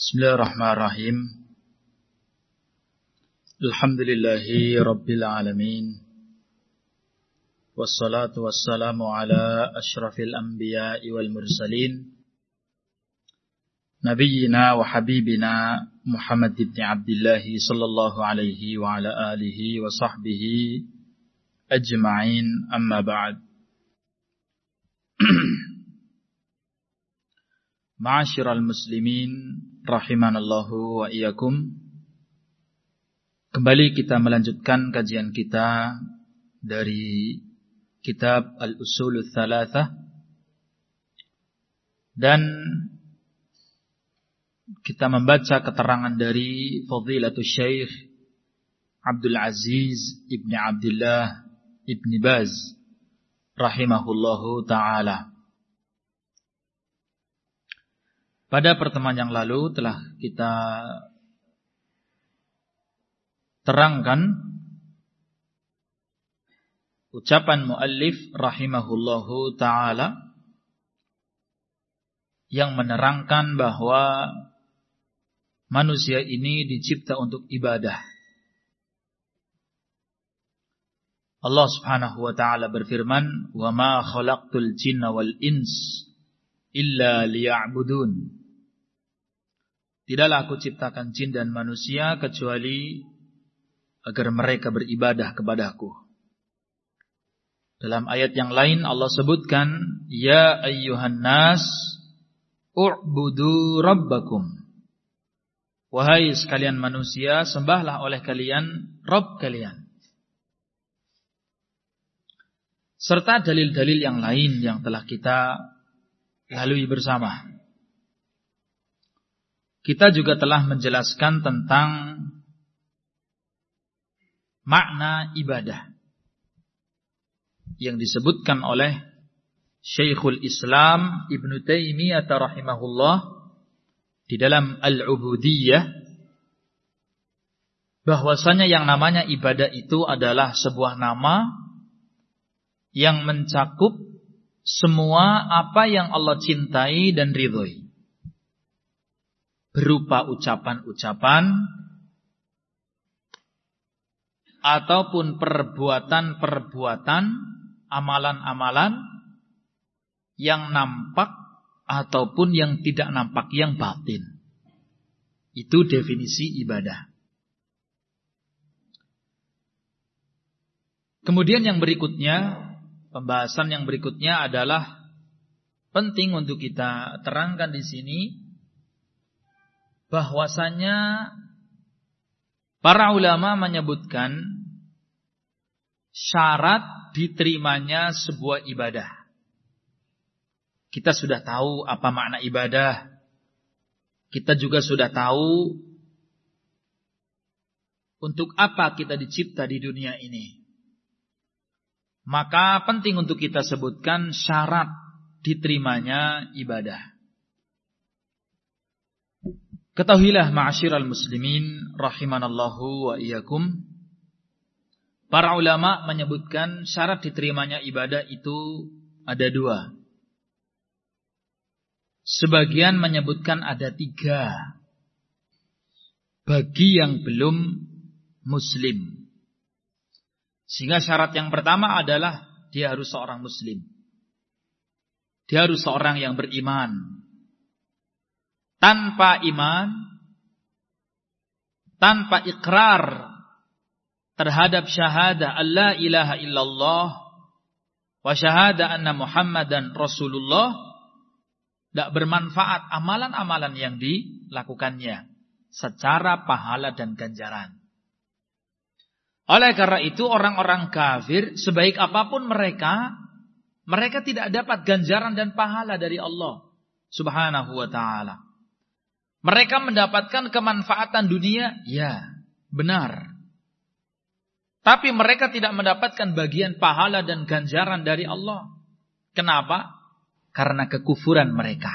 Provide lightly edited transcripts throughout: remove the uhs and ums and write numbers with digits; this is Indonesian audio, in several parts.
Bismillahirrahmanirrahim. Alhamdulillahi Rabbil Alamin. Wassalatu wassalamu ala ashrafil anbiya'i wal mursalin. Nabiyyina wa habibina Muhammad ibn Abdullah sallallahu alaihi wa ala alihi wa sahbihi ajma'in, amma ba'd. Ma'asyiral muslimin rahimanallahu wa iyyakum. Kembali kita melanjutkan kajian kita dari kitab Al-Usulul Thalathah, dan kita membaca keterangan dari Fadilatul Syekh Abdul Aziz ibn Abdullah ibn Baz rahimahullahu ta'ala. Pada pertemuan yang lalu telah kita terangkan ucapan muallif rahimahullahu ta'ala yang menerangkan bahwa manusia ini dicipta untuk ibadah. Allah Subhanahu wa ta'ala berfirman, "Wa ma khalaqtul jinna wal ins illa liya'budun." Tidaklah aku ciptakan jin dan manusia kecuali agar mereka beribadah kepadaku. Dalam ayat yang lain Allah sebutkan, "Ya ayyuhan nas, u'budu rabbakum." Wahai sekalian manusia, sembahlah oleh kalian Rabb kalian. Serta dalil-dalil yang lain yang telah kita lalui bersama. Kita juga telah menjelaskan tentang makna ibadah yang disebutkan oleh Syekhul Islam Ibnu Taimiyah rahimahullah di dalam Al-Ubudiyah, bahwasanya yang namanya ibadah itu adalah sebuah nama yang mencakup semua apa yang Allah cintai dan ridhoi, berupa ucapan-ucapan ataupun perbuatan-perbuatan, amalan-amalan yang nampak ataupun yang tidak nampak, yang batin. Itu definisi ibadah. Kemudian yang berikutnya, pembahasan yang berikutnya adalah penting untuk kita terangkan di sini, bahwasanya para ulama menyebutkan syarat diterimanya sebuah ibadah. Kita sudah tahu apa makna ibadah. Kita juga sudah tahu untuk apa kita dicipta di dunia ini. Maka penting untuk kita sebutkan syarat diterimanya ibadah. Ketahuilah ma'asyiral muslimin rahimanallahu wa iyyakum, para ulama menyebutkan syarat diterimanya ibadah itu ada dua. Sebagian menyebutkan ada tiga bagi yang belum muslim. Sehingga syarat yang pertama adalah dia harus seorang muslim. Dia harus seorang yang beriman. Tanpa iman, tanpa ikrar terhadap syahadah alla ilaha illallah wa syahadah anna Muhammadan Rasulullah, tidak bermanfaat amalan-amalan yang dilakukannya secara pahala dan ganjaran. Oleh karena itu orang-orang kafir, sebaik apapun mereka tidak dapat ganjaran dan pahala dari Allah Subhanahu wa ta'ala. Mereka mendapatkan kemanfaatan dunia, ya, benar. Tapi mereka tidak mendapatkan bagian pahala dan ganjaran dari Allah. Kenapa? Karena kekufuran mereka.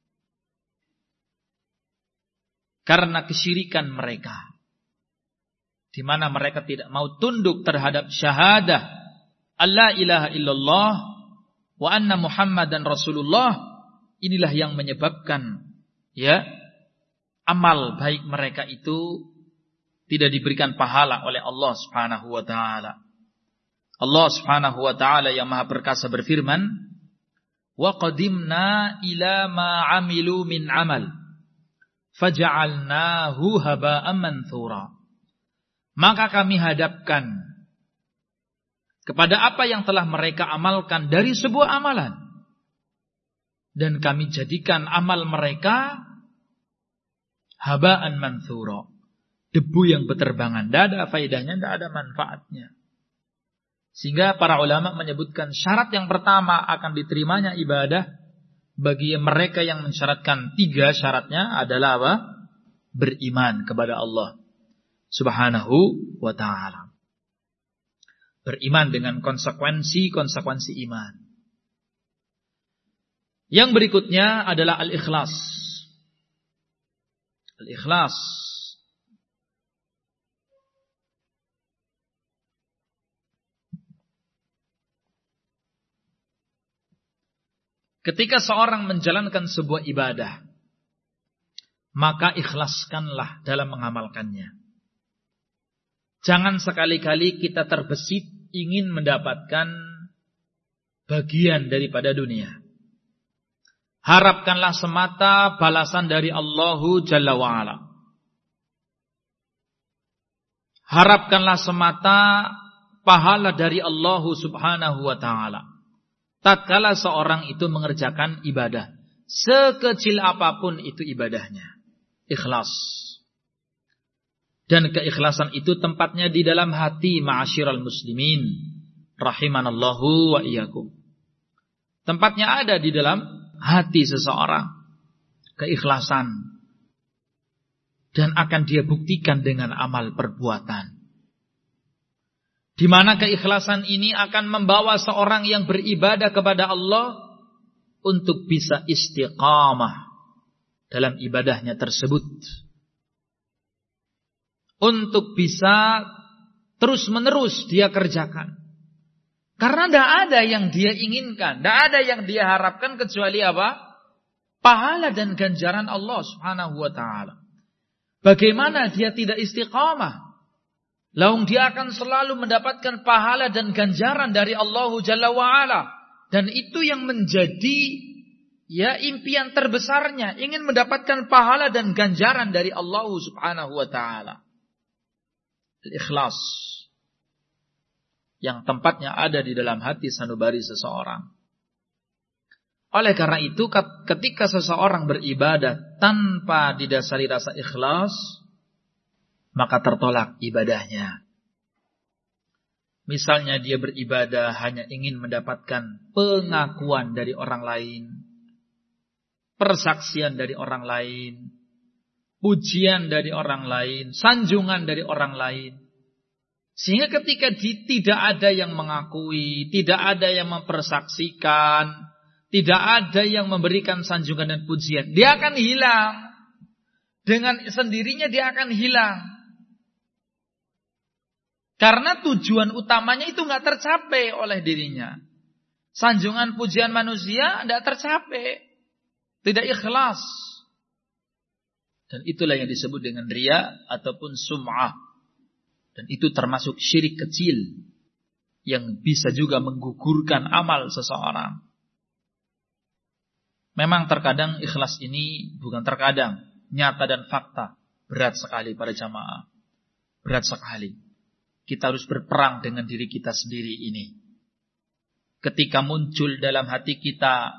Karena kesyirikan mereka. Di mana mereka tidak mau tunduk terhadap syahadah alla ilaha illallah wa anna Muhammadan Rasulullah. Inilah yang menyebabkan, ya, amal baik mereka itu tidak diberikan pahala oleh Allah Subhanahu wa taala. Allah Subhanahu wa taala yang Maha Perkasa berfirman, "Wa qadimna ila ma 'amilu min 'amal faja'alnahu haba'an manthura." Maka kami hadapkan kepada apa yang telah mereka amalkan dari sebuah amalan, dan kami jadikan amal mereka haba'an manthura, debu yang berterbangan, tidak ada faedahnya, tidak ada manfaatnya. Sehingga para ulama menyebutkan syarat yang pertama akan diterimanya ibadah bagi mereka yang mensyaratkan 3 syaratnya adalah apa? Beriman kepada Allah Subhanahu wa ta'ala. Beriman dengan konsekuensi iman. Yang berikutnya adalah al-ikhlas. Al-ikhlas. Ketika seorang menjalankan sebuah ibadah, maka ikhlaskanlah dalam mengamalkannya. Jangan sekali-kali kita terbesit ingin mendapatkan bagian daripada dunia. Harapkanlah semata balasan dari Allahu Jalla wa'ala. Harapkanlah semata pahala dari Allahu Subhanahu wa ta'ala. Tatkala seorang itu mengerjakan ibadah, sekecil apapun itu ibadahnya, ikhlas. Dan keikhlasan itu tempatnya di dalam hati, ma'asyiral muslimin, rahimanallahu wa iyyakum. Tempatnya ada di dalam hati seseorang, keikhlasan, dan akan dia buktikan dengan amal perbuatan. Di mana keikhlasan ini akan membawa seorang yang beribadah kepada Allah untuk bisa istiqamah dalam ibadahnya tersebut, untuk bisa terus-menerus dia kerjakan. Karena tidak ada yang dia inginkan, tidak ada yang dia harapkan kecuali apa? Pahala dan ganjaran Allah Subhanahu wa ta'ala. Bagaimana dia tidak istiqamah? Laung dia akan selalu mendapatkan pahala dan ganjaran dari Allah Jalla wa'ala. Dan itu yang menjadi impian terbesarnya, ingin mendapatkan pahala dan ganjaran dari Allah Subhanahu wa ta'ala. Al-ikhlas, yang tempatnya ada di dalam hati sanubari seseorang. Oleh karena itu, ketika seseorang beribadah tanpa didasari rasa ikhlas, maka tertolak ibadahnya. Misalnya dia beribadah hanya ingin mendapatkan pengakuan dari orang lain, persaksian dari orang lain, pujian dari orang lain, sanjungan dari orang lain. Sehingga ketika tidak ada yang mengakui, tidak ada yang mempersaksikan, tidak ada yang memberikan sanjungan dan pujian, dia akan hilang. Dengan sendirinya dia akan hilang. Karena tujuan utamanya itu nggak tercapai oleh dirinya. Sanjungan pujian manusia tidak tercapai, tidak ikhlas. Dan itulah yang disebut dengan riya ataupun sum'ah. Dan itu termasuk syirik kecil yang bisa juga menggugurkan amal seseorang. Memang terkadang ikhlas ini, bukan terkadang, nyata dan fakta, berat sekali pada jamaah. Berat sekali. Kita harus berperang dengan diri kita sendiri ini. Ketika muncul dalam hati kita,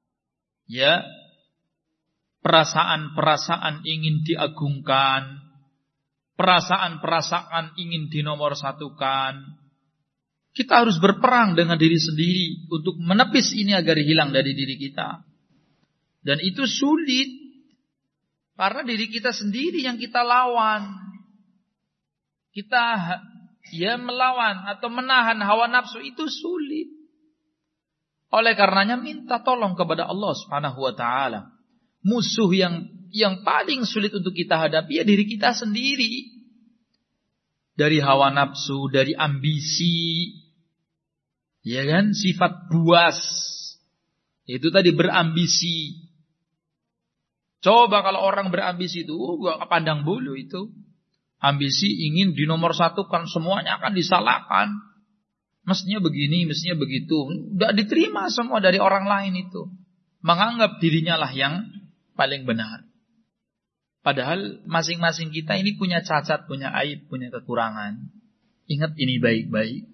perasaan-perasaan ingin diagungkan, perasaan-perasaan ingin dinomorsatukan, kita harus berperang dengan diri sendiri untuk menepis ini agar hilang dari diri kita. Dan itu sulit, karena diri kita sendiri yang kita lawan. Kita melawan atau menahan hawa nafsu itu sulit. Oleh karenanya minta tolong kepada Allah Subhanahu wa ta'ala. Musuh yang paling sulit untuk kita hadapi diri kita sendiri. Dari hawa nafsu, dari ambisi, sifat buas. Itu tadi berambisi. Coba kalau orang berambisi itu, gak pandang bulu itu. Ambisi ingin dinomorsatukan, semuanya akan disalahkan. Mestinya begini, mestinya begitu. Udah diterima semua dari orang lain itu. Menganggap dirinya lah yang paling benar. Padahal masing-masing kita ini punya cacat, punya aib, punya kekurangan. Ingat ini baik-baik.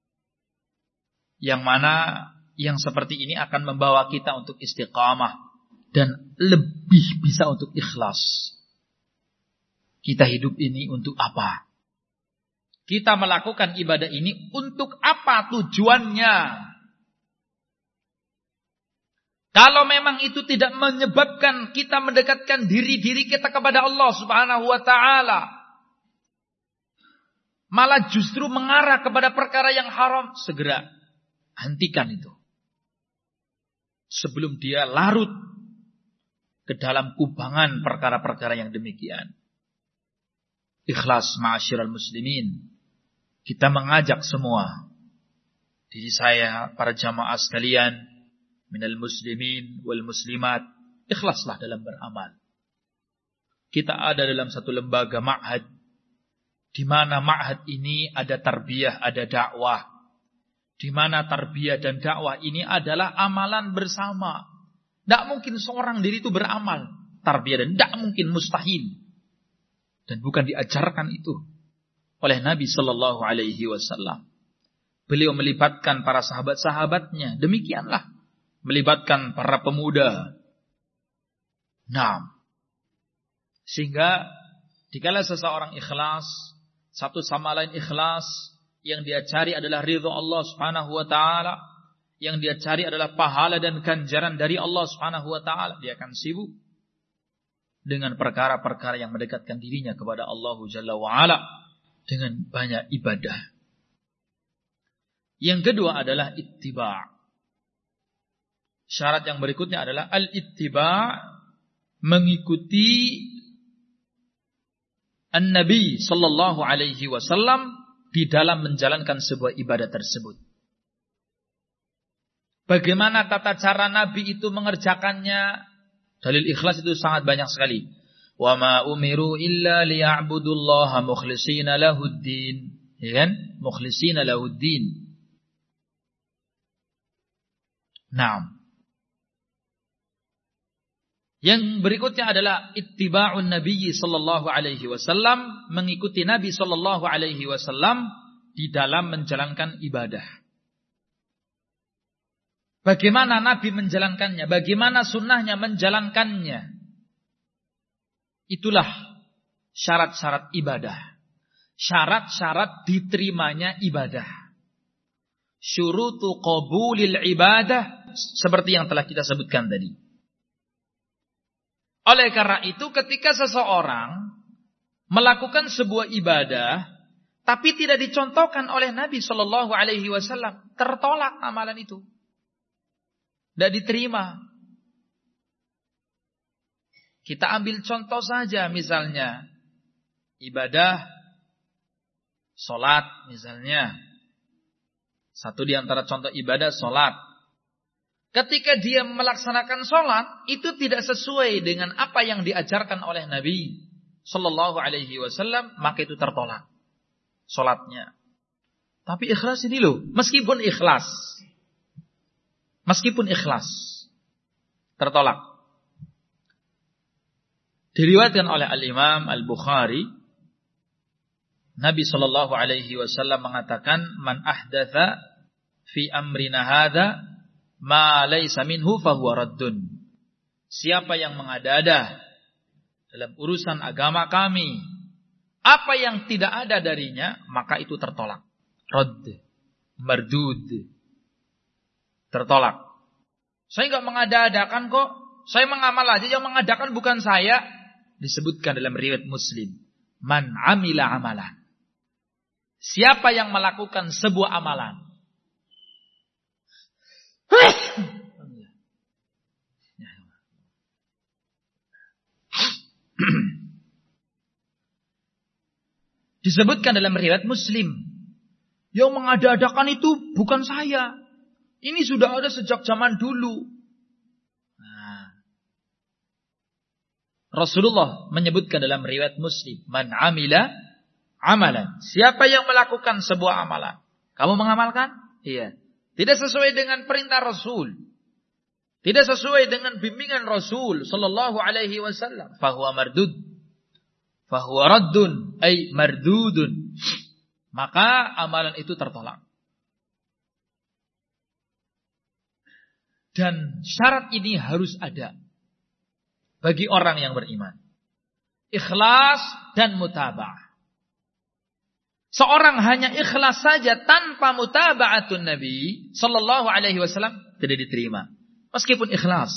Yang mana yang seperti ini akan membawa kita untuk istiqamah. Dan lebih bisa untuk ikhlas. Kita hidup ini untuk apa? Kita melakukan ibadah ini untuk apa tujuannya? Kalau memang itu tidak menyebabkan kita mendekatkan diri kita kepada Allah Subhanahu wa ta'ala, malah justru mengarah kepada perkara yang haram, segera hentikan itu. Sebelum dia larut ke dalam kubangan perkara-perkara yang demikian. Ikhlas ma'asyiral muslimin. Kita mengajak semua, diri saya, para jamaah sekalian, minal muslimin wal muslimat, ikhlaslah dalam beramal. Kita ada dalam satu lembaga ma'had, di mana ma'had ini ada tarbiyah, ada dakwah. Di mana tarbiyah dan dakwah ini adalah amalan bersama. Tidak mungkin seorang diri itu beramal tarbiyah, dan tidak mungkin, mustahil. Dan bukan diajarkan itu oleh Nabi Sallallahu Alaihi Wasallam. Beliau melibatkan para sahabat-sahabatnya. Demikianlah. Melibatkan para pemuda. Nah, sehingga dikala seseorang ikhlas, satu sama lain ikhlas, yang dia cari adalah ridha Allah Subhanahu wa ta'ala, yang dia cari adalah pahala dan ganjaran dari Allah Subhanahu wa ta'ala, dia akan sibuk dengan perkara-perkara yang mendekatkan dirinya kepada Allah Jalla wa ala dengan banyak ibadah. Yang kedua adalah ittiba'. Syarat yang berikutnya adalah al-ittiba', mengikuti An-Nabi sallallahu alaihi wasallam di dalam menjalankan sebuah ibadah tersebut. Bagaimana tata cara Nabi itu mengerjakannya? Dalil ikhlas itu sangat banyak sekali. Wa ma umiru illa liya'budullaha mukhlishina lahuddin. Ya kan? Mukhlishina lahuddin. Naam. Yang berikutnya adalah ittiba'un Nabi sallallahu alaihi wasallam, mengikuti Nabi sallallahu alaihi wasallam di dalam menjalankan ibadah. Bagaimana Nabi menjalankannya? Bagaimana sunnahnya menjalankannya? Itulah syarat-syarat ibadah. Syarat-syarat diterimanya ibadah. Syurutu qabulil ibadah, seperti yang telah kita sebutkan tadi. Oleh karena itu, ketika seseorang melakukan sebuah ibadah, tapi tidak dicontohkan oleh Nabi Shallallahu Alaihi Wasallam, tertolak amalan itu. Tidak diterima. Kita ambil contoh saja, misalnya ibadah sholat, misalnya satu di antara contoh ibadah sholat. Ketika dia melaksanakan sholat, itu tidak sesuai dengan apa yang diajarkan oleh Nabi Sallallahu Alaihi Wasallam, maka itu tertolak sholatnya. Tapi ikhlas ini loh, meskipun ikhlas, tertolak. Diriwayatkan oleh Al-Imam Al-Bukhari, Nabi Sallallahu Alaihi Wasallam mengatakan, man ahdatha fi amrina hadha ma laysa minhu fahuwa raddun. Siapa yang mengada-ada dalam urusan agama kami, apa yang tidak ada darinya, maka itu tertolak. Radd, mardud, tertolak. Saya enggak mengada-adakan kok. Saya mengamal aja, yang mengadakan bukan saya. Disebutkan dalam riwayat Muslim, man amila amalan. Siapa yang melakukan sebuah amalan, disebutkan dalam riwayat Muslim, yang mengada-adakan itu bukan saya. Ini sudah ada sejak zaman dulu. Nah, Rasulullah menyebutkan dalam riwayat Muslim, man amila amalan. Siapa yang melakukan sebuah amalan, kamu mengamalkan? Iya. Tidak sesuai dengan perintah Rasul, tidak sesuai dengan bimbingan Rasul sallallahu alaihi wasallam, fahuwa mardud. Fahuwa raddun ay mardudun. Maka amalan itu tertolak. Dan syarat ini harus ada bagi orang yang beriman. Ikhlas dan mutaba'ah. Seorang hanya ikhlas saja tanpa mutaba'atun Nabi sallallahu alaihi wasallam tidak diterima. Meskipun ikhlas.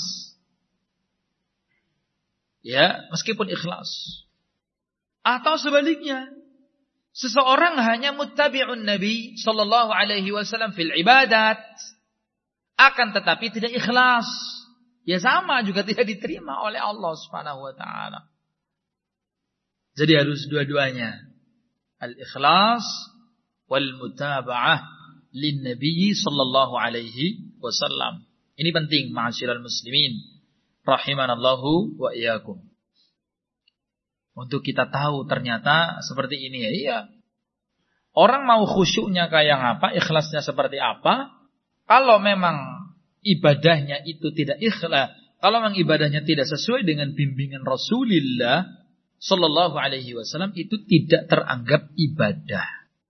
Ya, meskipun ikhlas. Atau sebaliknya, seseorang hanya muttabi'un Nabi sallallahu alaihi wasallam fil ibadat, akan tetapi tidak ikhlas, ya sama juga tidak diterima oleh Allah Subhanahu wa taala. Jadi harus dua-duanya, al-ikhlas wal mutaba'ah lin Nabi sallallahu alaihi wasallam. Ini penting, ma'asyiral muslimin rahimanallahu wa iyyakum. Untuk kita tahu ternyata seperti ini ya. Iya. Orang mau khusyuknya kayak apa, ikhlasnya seperti apa, kalau memang ibadahnya itu tidak ikhlas, kalau memang ibadahnya tidak sesuai dengan bimbingan Rasulullah sallallahu alaihi wasallam, itu tidak teranggap ibadah.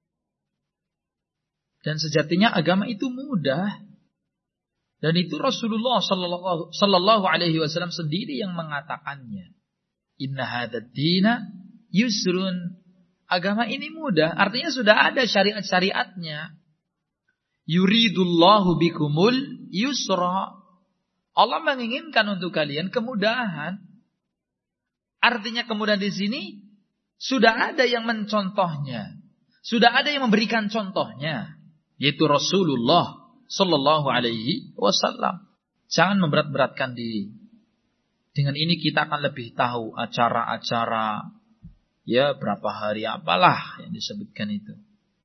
Dan sejatinya agama itu mudah. Dan itu Rasulullah sallallahu alaihi wasallam sendiri yang mengatakannya. Inna hadzal dina yusrun. Agama ini mudah, artinya sudah ada syariat-syariatnya. Yuridullahu bikumul yusra. Allah menginginkan untuk kalian kemudahan. Artinya kemudahan di sini sudah ada yang mencontohnya. Sudah ada yang memberikan contohnya, yaitu Rasulullah sallallahu alaihi wasallam. Jangan memberat-beratkan diri. Dengan ini kita akan lebih tahu acara-acara, ya berapa hari apalah yang disebutkan itu.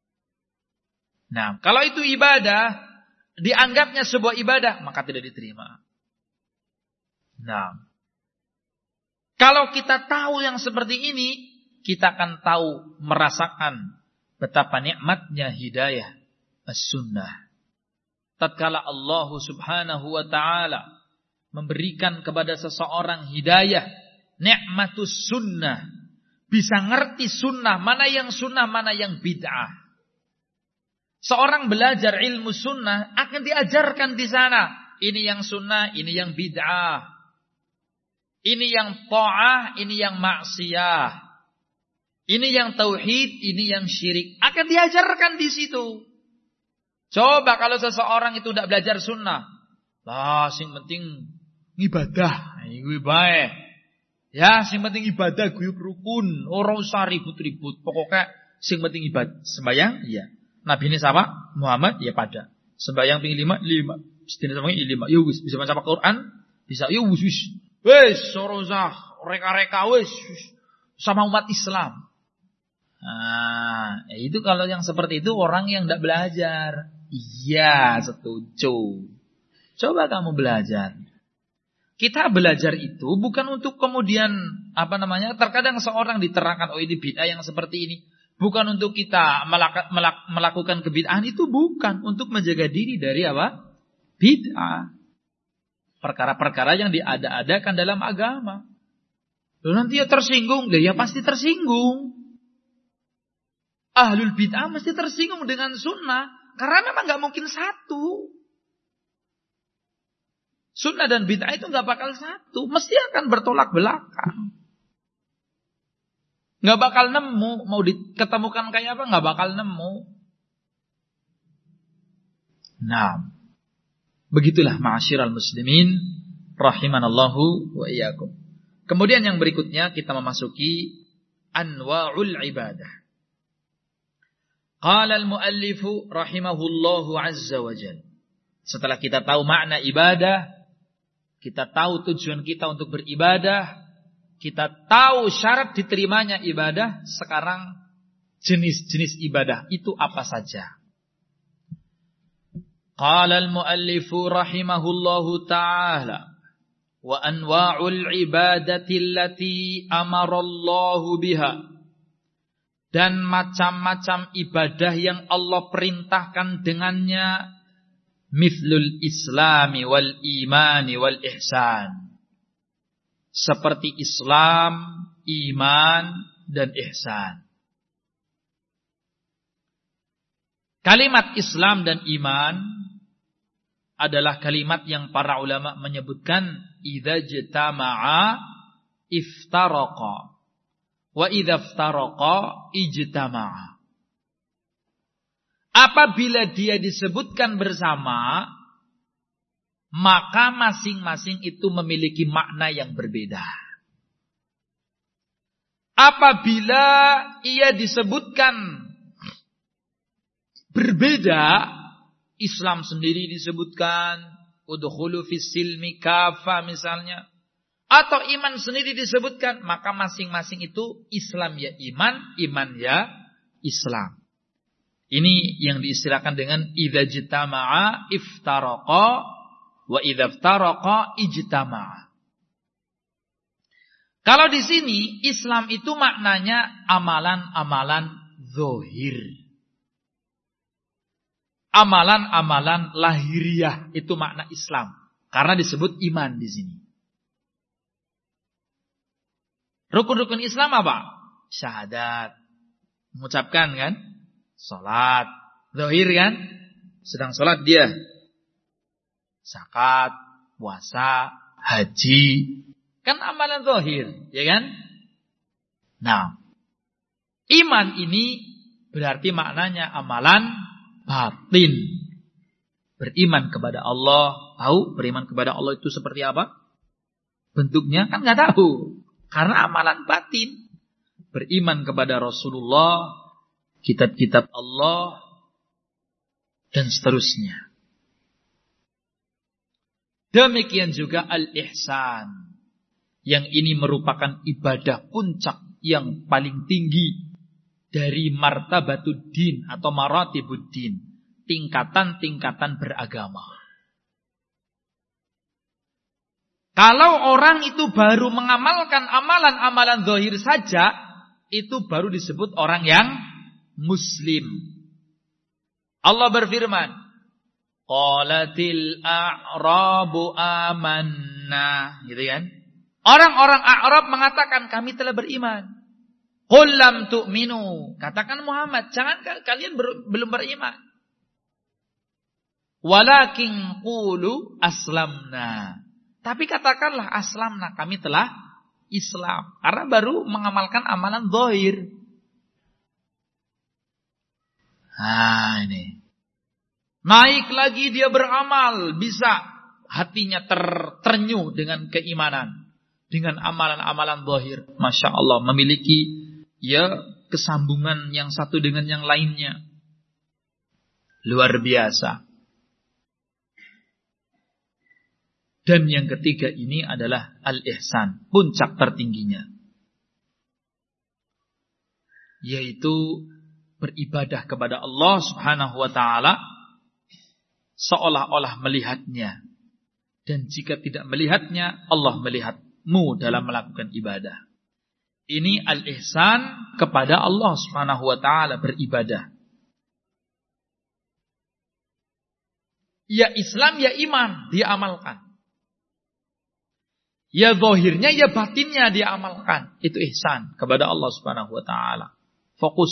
Nah, kalau itu ibadah, dianggapnya sebuah ibadah, maka tidak diterima. Nah, kalau kita tahu yang seperti ini, kita akan tahu, merasakan betapa nikmatnya hidayah as-sunnah. Tatkala Allah subhanahu wa ta'ala memberikan kepada seseorang hidayah, nikmatus sunnah, bisa ngerti sunnah, mana yang sunnah, mana yang bid'ah. Seorang belajar ilmu sunnah akan diajarkan di sana. Ini yang sunnah, ini yang bid'ah. Ini yang ta'ah, ini yang maksiyah. Ini yang tauhid, ini yang syirik. Akan diajarkan di situ. Coba kalau seseorang itu tidak belajar sunnah. Lah, sing penting ibadah. Iku bae. Ya, sing penting ibadah guyub rukun. Ora usah ribut-ribut. Pokoknya sing penting ibadah. Sembayang, iya. Nabi ini sama Muhammad ya pada. Sembahyang ping 5. Sedina sampeyan 5. Yo wis bisa baca Al-Qur'an, bisa yo wis. Wis ora usah reka-reka wis sama umat Islam. Nah, itu kalau yang seperti itu orang yang tidak belajar. Iya, setuju. Coba kamu belajar. Kita belajar itu bukan untuk kemudian terkadang seorang diterangkan oh ini bid'ah yang seperti ini. Bukan untuk kita melakukan kebid'ahan, itu bukan. Untuk menjaga diri dari apa? Bid'ah. Perkara-perkara yang diada-adakan dalam agama. Lalu nanti ya tersinggung. Ya pasti tersinggung. Ahlul bid'ah mesti tersinggung dengan sunnah. Karena memang gak mungkin satu. Sunnah dan bid'ah itu gak bakal satu. Mesti akan bertolak belakang. Gak bakal nemu, mau diketemukan kayak apa, gak bakal nemu. Nah, begitulah ma'asyiral muslimin, rahimanallahu wa iyyakum. Kemudian yang berikutnya kita memasuki anwa'ul ibadah. Qala al-muallifu rahimahullahu azza wa jalla. Setelah kita tahu makna ibadah, kita tahu tujuan kita untuk beribadah, kita tahu syarat diterimanya ibadah, sekarang jenis-jenis ibadah itu apa saja. Qala al-muallifu rahimahullahu ta'ala wa anwa'ul ibadati allati amarallahu biha, dan macam-macam ibadah yang Allah perintahkan dengannya, mithlul islami wal imani wal ihsan, seperti Islam, iman, dan ihsan. Kalimat Islam dan iman adalah kalimat yang para ulama menyebutkan idza jtama'a iftaraqa wa idza iftaraqa ijtama'a. Apabila dia disebutkan bersama, maka masing-masing itu memiliki makna yang berbeda. Apabila ia disebutkan berbeda, Islam sendiri disebutkan udkhulu fis silmi kafa misalnya, atau iman sendiri disebutkan, maka masing-masing itu Islam ya iman, iman ya Islam. Ini yang diistilahkan dengan idza jtama'a iftaraqa wa idza iftaraqa ijtama'a. Kalau di sini Islam itu maknanya amalan-amalan zahir. Amalan-amalan lahiriah itu makna Islam, karena disebut iman di sini. Rukun-rukun Islam apa? Syahadat, mengucapkan kan? Salat, zahir kan? Sedang salat dia. Zakat, puasa, haji, kan amalan zahir, ya kan? Nah, iman ini berarti maknanya amalan batin. Beriman kepada Allah. Tahu beriman kepada Allah itu seperti apa? Bentuknya kan nggak tahu, karena amalan batin. Beriman kepada Rasulullah, kitab-kitab Allah, dan seterusnya. Demikian juga al-ihsan, yang ini merupakan ibadah puncak yang paling tinggi dari martabatuddin atau maratibuddin, tingkatan-tingkatan beragama. Kalau orang itu baru mengamalkan amalan-amalan zahir saja, itu baru disebut orang yang muslim. Allah berfirman, qalatil a'rabu amanna, gitu kan? Orang-orang A'rab mengatakan kami telah beriman. Qul lam tu'minu, katakan Muhammad, jangan kalian belum beriman. Walakin qulu aslamna, tapi katakanlah aslamna, kami telah Islam, karena baru mengamalkan amalan zahir. Nah ini, naik lagi dia beramal, bisa hatinya ternyuh dengan keimanan, dengan amalan-amalan zahir. Masya Allah, memiliki ya kesambungan yang satu dengan yang lainnya. Luar biasa. Dan yang ketiga ini adalah al-ihsan, puncak tertingginya, yaitu beribadah kepada Allah Subhanahu wa ta'ala seolah-olah melihatnya. Dan jika tidak melihatnya, Allah melihatmu dalam melakukan ibadah. Ini al-ihsan kepada Allah Subhanahu wa ta'ala, beribadah. Ya Islam, ya iman, dia amalkan. Ya zahirnya, ya batinnya dia amalkan. Itu ihsan kepada Allah Subhanahu wa ta'ala. Fokus.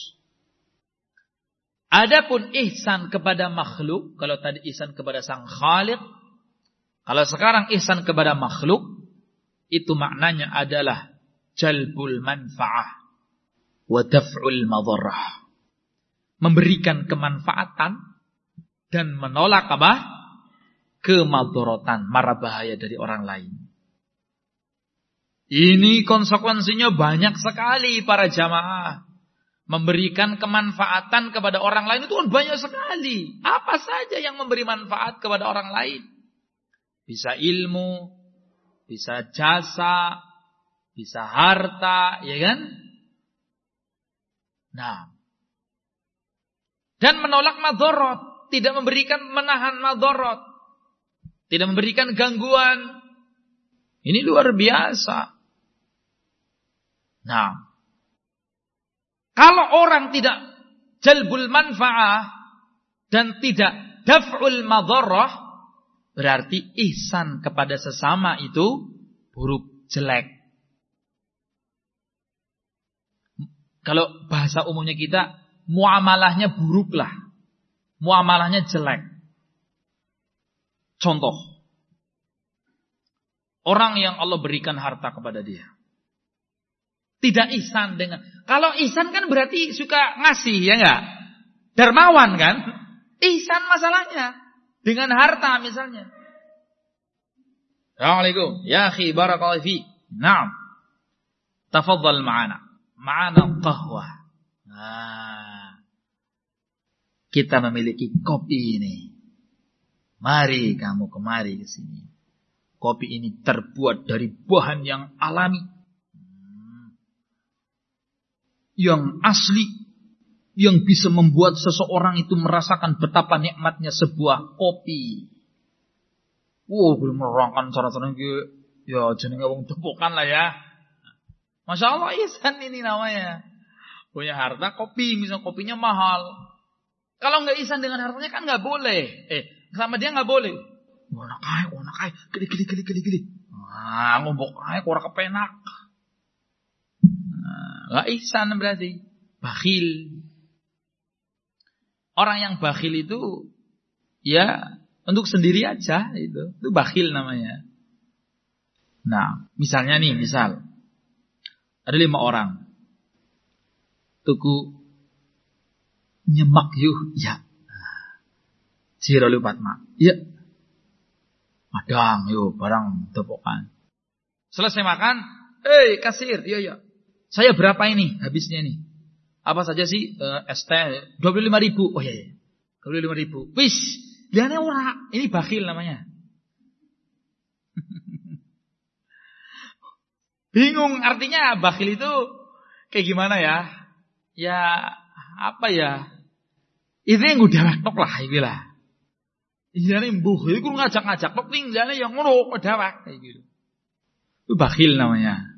Adapun ihsan kepada makhluk, kalau tadi ihsan kepada sang Khaliq, kalau sekarang ihsan kepada makhluk, itu maknanya adalah jalbul manfa'ah wa daf'ul madharrah. Memberikan kemanfaatan dan menolak apa? Kemadharatan, mara bahaya dari orang lain. Ini konsekuensinya banyak sekali para jamaah. Memberikan kemanfaatan kepada orang lain itu kan banyak sekali. Apa saja yang memberi manfaat kepada orang lain. Bisa ilmu, bisa jasa, bisa harta, ya kan? Nah. Dan menolak madharrat, tidak memberikan, menahan madharrat, tidak memberikan gangguan, Ini luar biasa. Nah, kalau orang tidak jalbul manfa'ah dan tidak daf'ul madharrah, berarti ihsan kepada sesama itu buruk, jelek. Kalau bahasa umumnya kita, muamalahnya buruk lah. Muamalahnya jelek. Contoh. Orang yang Allah berikan harta kepada dia. Tidak ihsan dengan. Kalau ihsan kan berarti suka ngasih, ya enggak? Dermawan kan? Ihsan masalahnya. Dengan harta misalnya. Assalamualaikum. Ya akhi, barakallahu fiik. Naam. Tafadhal ma'ana. Ma'ana qahwah. Nah. Kita memiliki kopi ini. Mari kamu kemari ke sini. Kopi ini terbuat dari bahan yang alami. Yang asli. Yang bisa membuat seseorang itu merasakan betapa nikmatnya sebuah kopi. Belum merangkan cara-cara ini. Ya jenenge wong tepukan lah ya. Masya Allah, ihsan ini namanya. Punya harta kopi, misalnya kopinya mahal. Kalau nggak ihsan dengan hartanya kan nggak boleh. Sama dia nggak boleh. Warna kai, geli. Ngombok kai, kurang kepenak. Nggak ihsan berarti. Bakhil. Orang yang bakhil itu, ya untuk sendiri aja. Itu bakhil namanya. Nah, misalnya nih, ada 5 orang. Tuku nyemak yuk, ya. Sira lupat mak. Ya. Madang yuk, barang tepokan. Selesai makan, kasir, iya. Saya berapa ini habisnya nih? Apa saja sih? ST 25.000. Oh iya. 25.000. Wis, liane ora. Ini bakhil namanya. Bingung artinya bakhil itu kayak gimana ya? Ya apa ya? Itu yang udah tok lah iki lah. Ijane mbuh iku ngajak-ngajak tok ning jane yang ngono pedawak kayak gitu. Itu bakhil namanya.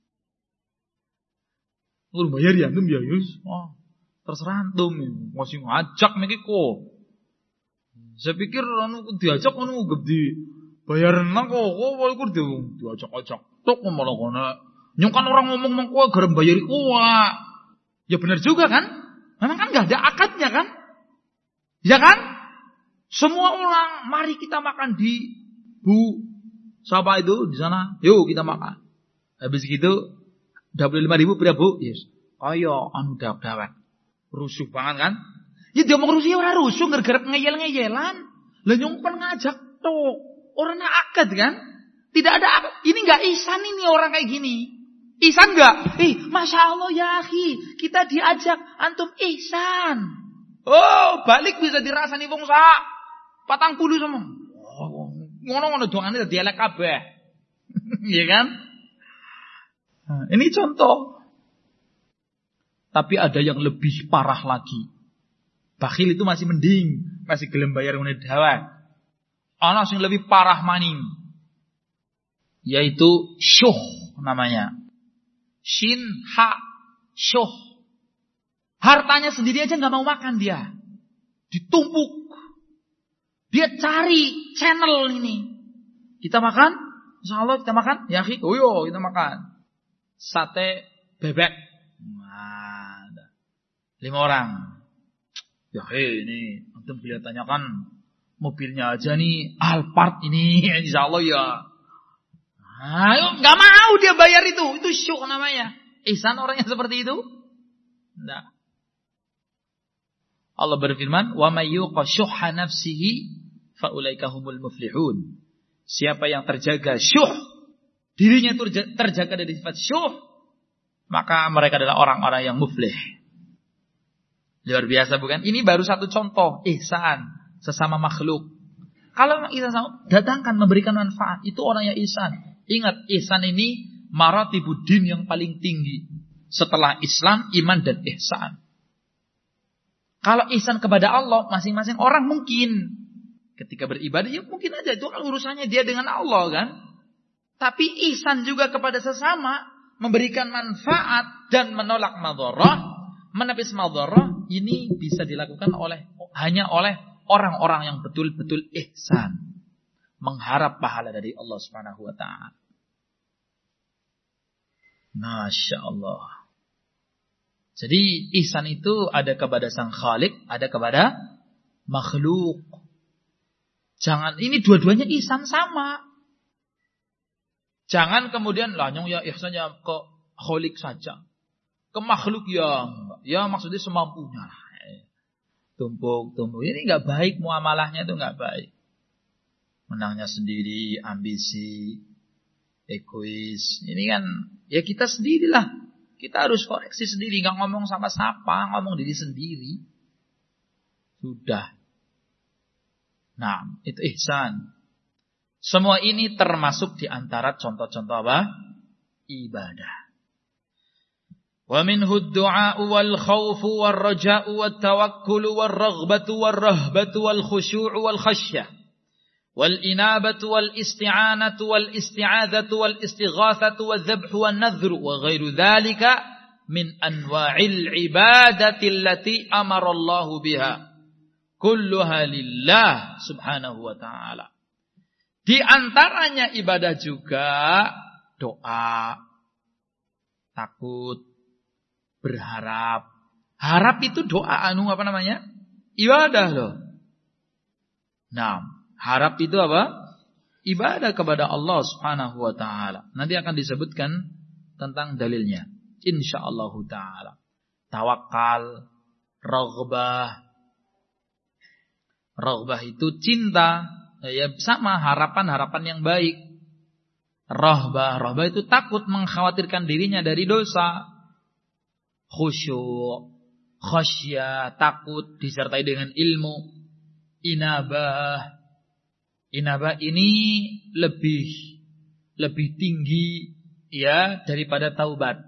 Lu bayar ya antum ya Yus. Terserah antum masih ngajak niki kok. Saya pikir anu diajak anu gede. Bayar nang kok iku diajak-ajak. Tok malah kono. Nyong kan orang ngomong mengko garem bayari kuwa. Ya benar juga kan? Memang kan enggak ada akadnya kan? Ya kan? Semua orang mari kita makan di Bu siapa itu di sana? Yuk kita makan. Habis gitu 25.000 berapa Bu? Yes. Ayo anu dawak-dawak. Rusuh banget kan? Ya dia mau rusuh ora rusuh gara-gara ngeyel-ngeyelan. Lah nyong kan ngajak tok. Orangnya akad kan? Tidak ada akad. Ini enggak ihsan ini orang kayak gini. Ihsan enggak? Masya Allah ya akhi, kita diajak antum ihsan. Balik bisa dirasani wong sak 40 sama. Ngono-ngono dongane dadi elek kabeh. Iya kan? Nah, ini contoh. Tapi ada yang lebih parah lagi. Bakhil itu masih mending, masih gelem bayar ngene dawak. Ana sing lebih parah maning. Yaitu syuh namanya. Shin ha syuh. Hartanya sendiri aja enggak mau makan dia. Ditumpuk. Dia cari channel ini. Kita makan? Insyaallah kita makan? Ya akhi, yo kita makan. Sate bebek. Nah, 5 orang. Ya ini antum kelihatannya kan mobilnya aja nih Alphard ini, insyaallah ya. Enggak mau dia bayar itu syuh namanya. Ihsan orang yang seperti itu? Enggak. Allah berfirman, "Wa may yuqa syuhha nafsihi fa ulaika humul muflihun." Siapa yang terjaga syuh, dirinya itu terjaga dari sifat syuh, maka mereka adalah orang-orang yang muflih. Luar biasa bukan? Ini baru satu contoh ihsan sesama makhluk. Kalau ihsan datangkan memberikan manfaat, itu orang yang ihsan. Ingat, ihsan ini maratibuddin yang paling tinggi setelah Islam, iman dan ihsan. Kalau ihsan kepada Allah, masing-masing orang mungkin ketika beribadah, ya mungkin aja itu kan urusannya dia dengan Allah kan. Tapi ihsan juga kepada sesama, memberikan manfaat dan menolak madharah, menepis madharah, ini bisa dilakukan hanya oleh orang-orang yang betul-betul ihsan, mengharap pahala dari Allah Subhanahu wa taala. Masya Allah. Jadi ihsan itu ada kepada sang Khalik, ada kepada makhluk. Jangan, ini dua-duanya ihsan sama. Jangan kemudian nyong ya ihsannya ke Khalik saja, ke makhluk ya maksudnya semampunya. Tumpuk. Ini nggak baik, muamalahnya itu nggak baik. Menangnya sendiri, ambisi, egois. Ini kan ya kita sendirilah. Kita harus koreksi sendiri, nggak ngomong sama siapa, ngomong diri sendiri. Sudah. Nah, itu ihsan. Semua ini termasuk di antara contoh-contoh apa? Ibadah. Wa minhu ad-du'a'u wal khawfu wal raja'u wat tawakkulu wal raghbatu wal rahbatu wal khushu'u wal khasyah wal inabatu wal isti'anatu wal isti'adzatu wal istighatsatu wal dhabhu wan nadhru wa ghairu dhalika min anwa'il ibadati allati amara Allahu biha kulluha lillah subhanahu wa ta'ala. Di antaranya ibadah juga doa, takut, berharap. Harap itu doa ibadah loh. Nah, harap itu apa? Ibadah kepada Allah Subhanahu wa taala. Nanti akan disebutkan tentang dalilnya, insyaallah taala. Tawakal, raghbah. Raghbah itu cinta. Ya sama, harapan yang baik. Rahbah itu takut, mengkhawatirkan dirinya dari dosa. Khusyuk, khasyah, takut disertai dengan ilmu. Inabah ini lebih tinggi ya daripada taubat.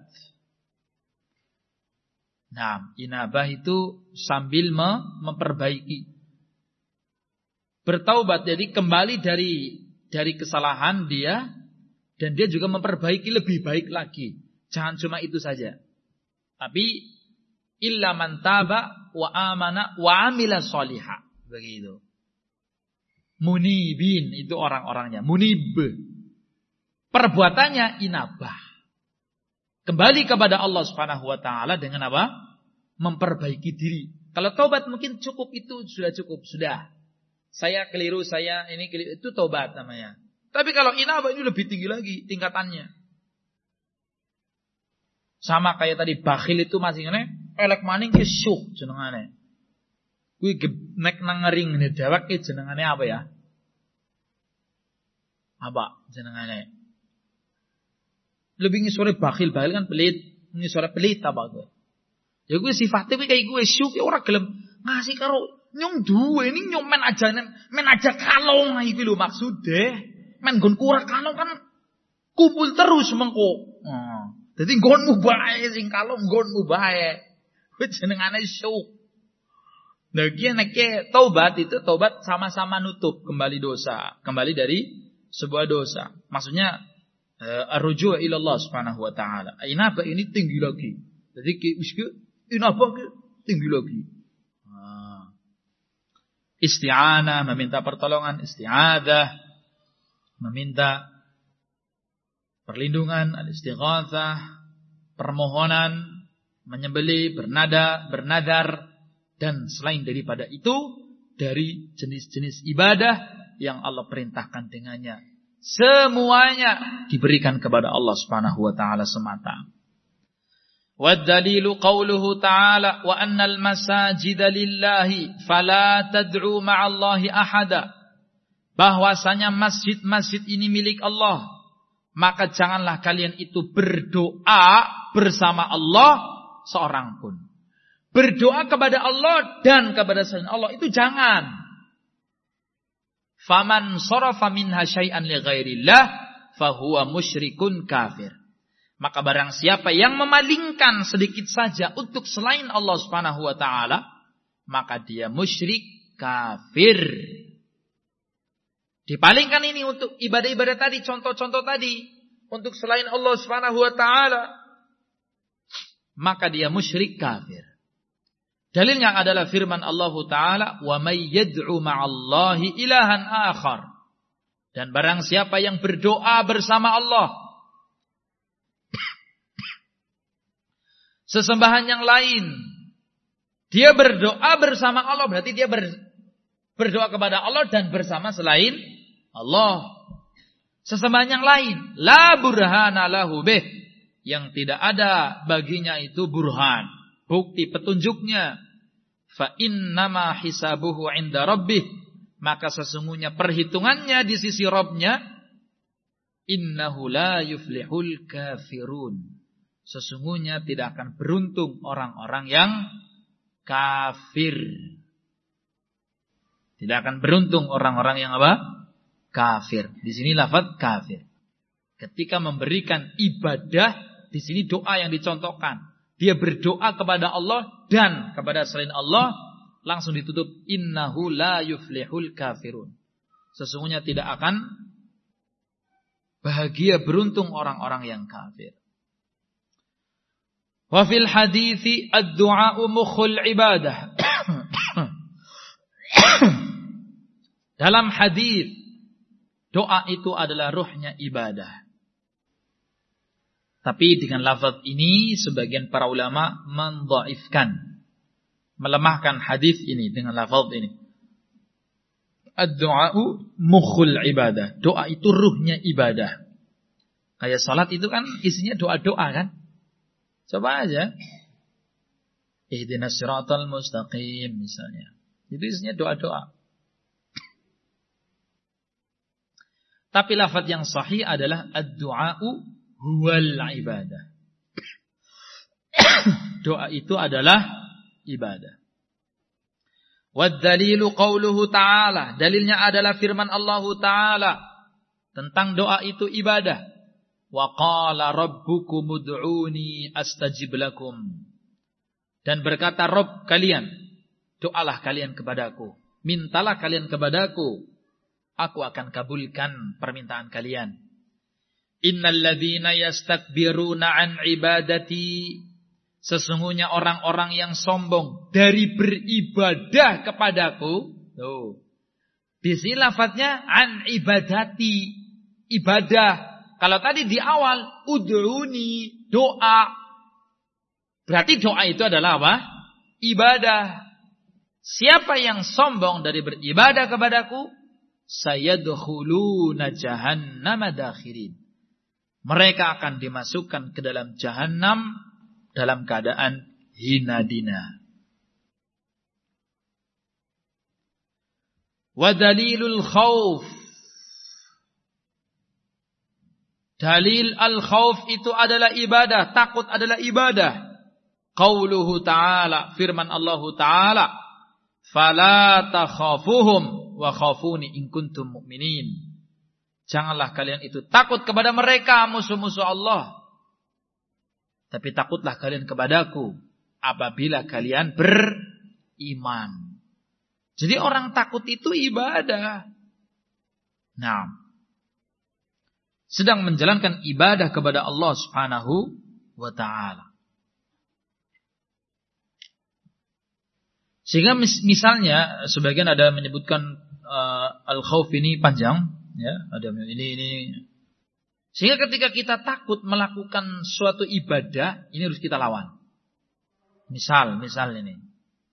Nah, inabah itu sambil memperbaiki. Bertaubat, jadi kembali dari kesalahan dia, dan dia juga memperbaiki lebih baik lagi. Jangan cuma itu saja. Tapi illa man taba wa amana wa amila sholihah. Begitu. Munibin itu orang-orangnya. Munib. Perbuatannya inabah. Kembali kepada Allah Subhanahu wa taala dengan apa? Memperbaiki diri. Kalau taubat mungkin cukup, itu sudah cukup, sudah. Saya keliru, ini keliru, itu taubat namanya. Tapi kalau inabah ini lebih tinggi lagi tingkatannya. Sama kayak tadi bakhil itu masih ngene, elek maning ki syuh jenengane. Kuwi nek nang ngering ne dewek ki jenengane apa ya? Apa jenengane? Lebih ngisore bakhil kan pelit, ngisore pelit apa kuwi. Ya kuwi sifatnya kuwi kayak gue syuh ki ora gelem ngasih karo nyong duwe ini nyong men aja kalong iki lho maksude. Men nggon kurang kalong kan kumpul terus mengko. Dadi nggonmu bae sing kalong nggonmu bae. Kuwi jenengane syuk. Nah, nek taubat itu taubat sama-sama nutup kembali dosa, kembali dari sebuah dosa. Maksudnya arruju' ila Allah Subhanahu wa taala. Inabah ini tinggi lagi. Jadi inabah tinggi lagi. Isti'anah, meminta pertolongan, isti'adzah, meminta perlindungan, al-istighatsah, permohonan, menyembelih, bernadar, dan selain daripada itu dari jenis-jenis ibadah yang Allah perintahkan dengannya. Semuanya diberikan kepada Allah Subhanahu wa taala semata. وَالدَّلِيلُ قَوْلُهُ تَعَالَى وَأَنَّ الْمَسَاجِدَ لِلَّهِ فَلَا تَدْعُوا مَعَ اللَّهِ أَحَدًا. Bahwasanya masjid-masjid ini milik Allah, maka janganlah kalian itu berdoa bersama Allah seorang pun. Berdoa kepada Allah dan kepada selain Allah itu jangan. Faman sarafa minha syai'an li ghairillah fahuwa musyrikun kafir. Maka barang siapa yang memalingkan sedikit saja untuk selain Allah Subhanahu wa taala, maka dia musyrik kafir. Dipalingkan ini untuk ibadah-ibadah tadi, contoh-contoh tadi, untuk selain Allah Subhanahu wa taala, maka dia musyrik kafir. Dalilnya adalah firman Allah taala, "Wa may yad'u ma'allahi ilahan akhar." Dan barang siapa yang berdoa bersama Allah, sesembahan yang lain, dia berdoa bersama Allah, berarti dia berdoa kepada Allah dan bersama selain Allah. Sesembahan yang lain, la burhana lahu bih, yang tidak ada baginya itu burhan, bukti petunjuknya. Fa innama hisabuhu 'inda rabbih, maka sesungguhnya perhitungannya di sisi Rabb-Nya. Innahu la yuflihul kafirun, sesungguhnya tidak akan beruntung orang-orang yang kafir. Tidak akan beruntung orang-orang yang apa? Kafir. Di sini lafaz kafir. Ketika memberikan ibadah, di sini doa yang dicontohkan. Dia berdoa kepada Allah dan kepada selain Allah, langsung ditutup, innahu la yuflihul kafirun. Sesungguhnya tidak akan bahagia beruntung orang-orang yang kafir. Wa fil hadithi ad-du'a'u mukhul ibadah. Dalam hadis, doa itu adalah ruhnya ibadah. Tapi dengan lafaz ini sebagian para ulama mendhaifkan, melemahkan hadis ini dengan lafaz ini. Ad-du'a'u mukhul ibadah. Doa itu ruhnya ibadah. Kayak salat itu kan isinya doa-doa kan? Coba aja. Ihdinas siratal mustaqim misalnya. Itu isinya doa-doa. Tapi lafaz yang sahih adalah ad-du'a'u huwal ibadah. Doa itu adalah ibadah. Wad-dalilu qauluhu ta'ala. Dalilnya adalah firman Allah Ta'ala tentang doa itu ibadah. Wa qala rabbukum ud'uni astajib lakum. Dan berkata Rabb kalian, doalah kalian kepadaku, mintalah kalian kepadaku, aku akan kabulkan permintaan kalian. Innal ladzina yastakbiruna an ibadati, sesungguhnya orang-orang yang sombong dari beribadah kepadaku. Tuh. Di sini lafadznya an ibadati, ibadah. Kalau tadi di awal ud'uni, doa. Berarti doa itu adalah apa? Ibadah. Siapa yang sombong dari beribadah kepadaku, sayadkhuluna jahannama dakhirin. Mereka akan dimasukkan ke dalam jahannam dalam keadaan hina dina. Wa dalilul khauf. Dalil al-khauf itu adalah ibadah, takut adalah ibadah. Qauluhu ta'ala, firman Allah Ta'ala, fala takhafuhum wa khafuni in kuntum mu'minin. Janganlah kalian itu takut kepada mereka, musuh-musuh Allah. Tapi takutlah kalian kepadaku apabila kalian beriman. Jadi orang takut itu ibadah. Nah, sedang menjalankan ibadah kepada Allah Subhanahu wa ta'ala. Sehingga misalnya sebagian ada menyebutkan al-khauf ini panjang, ya, ada ini. Sehingga ketika kita takut melakukan suatu ibadah, ini harus kita lawan. Misal ini.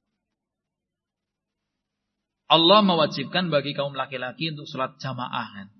Allah mewajibkan bagi kaum laki-laki untuk sholat jamaah kan.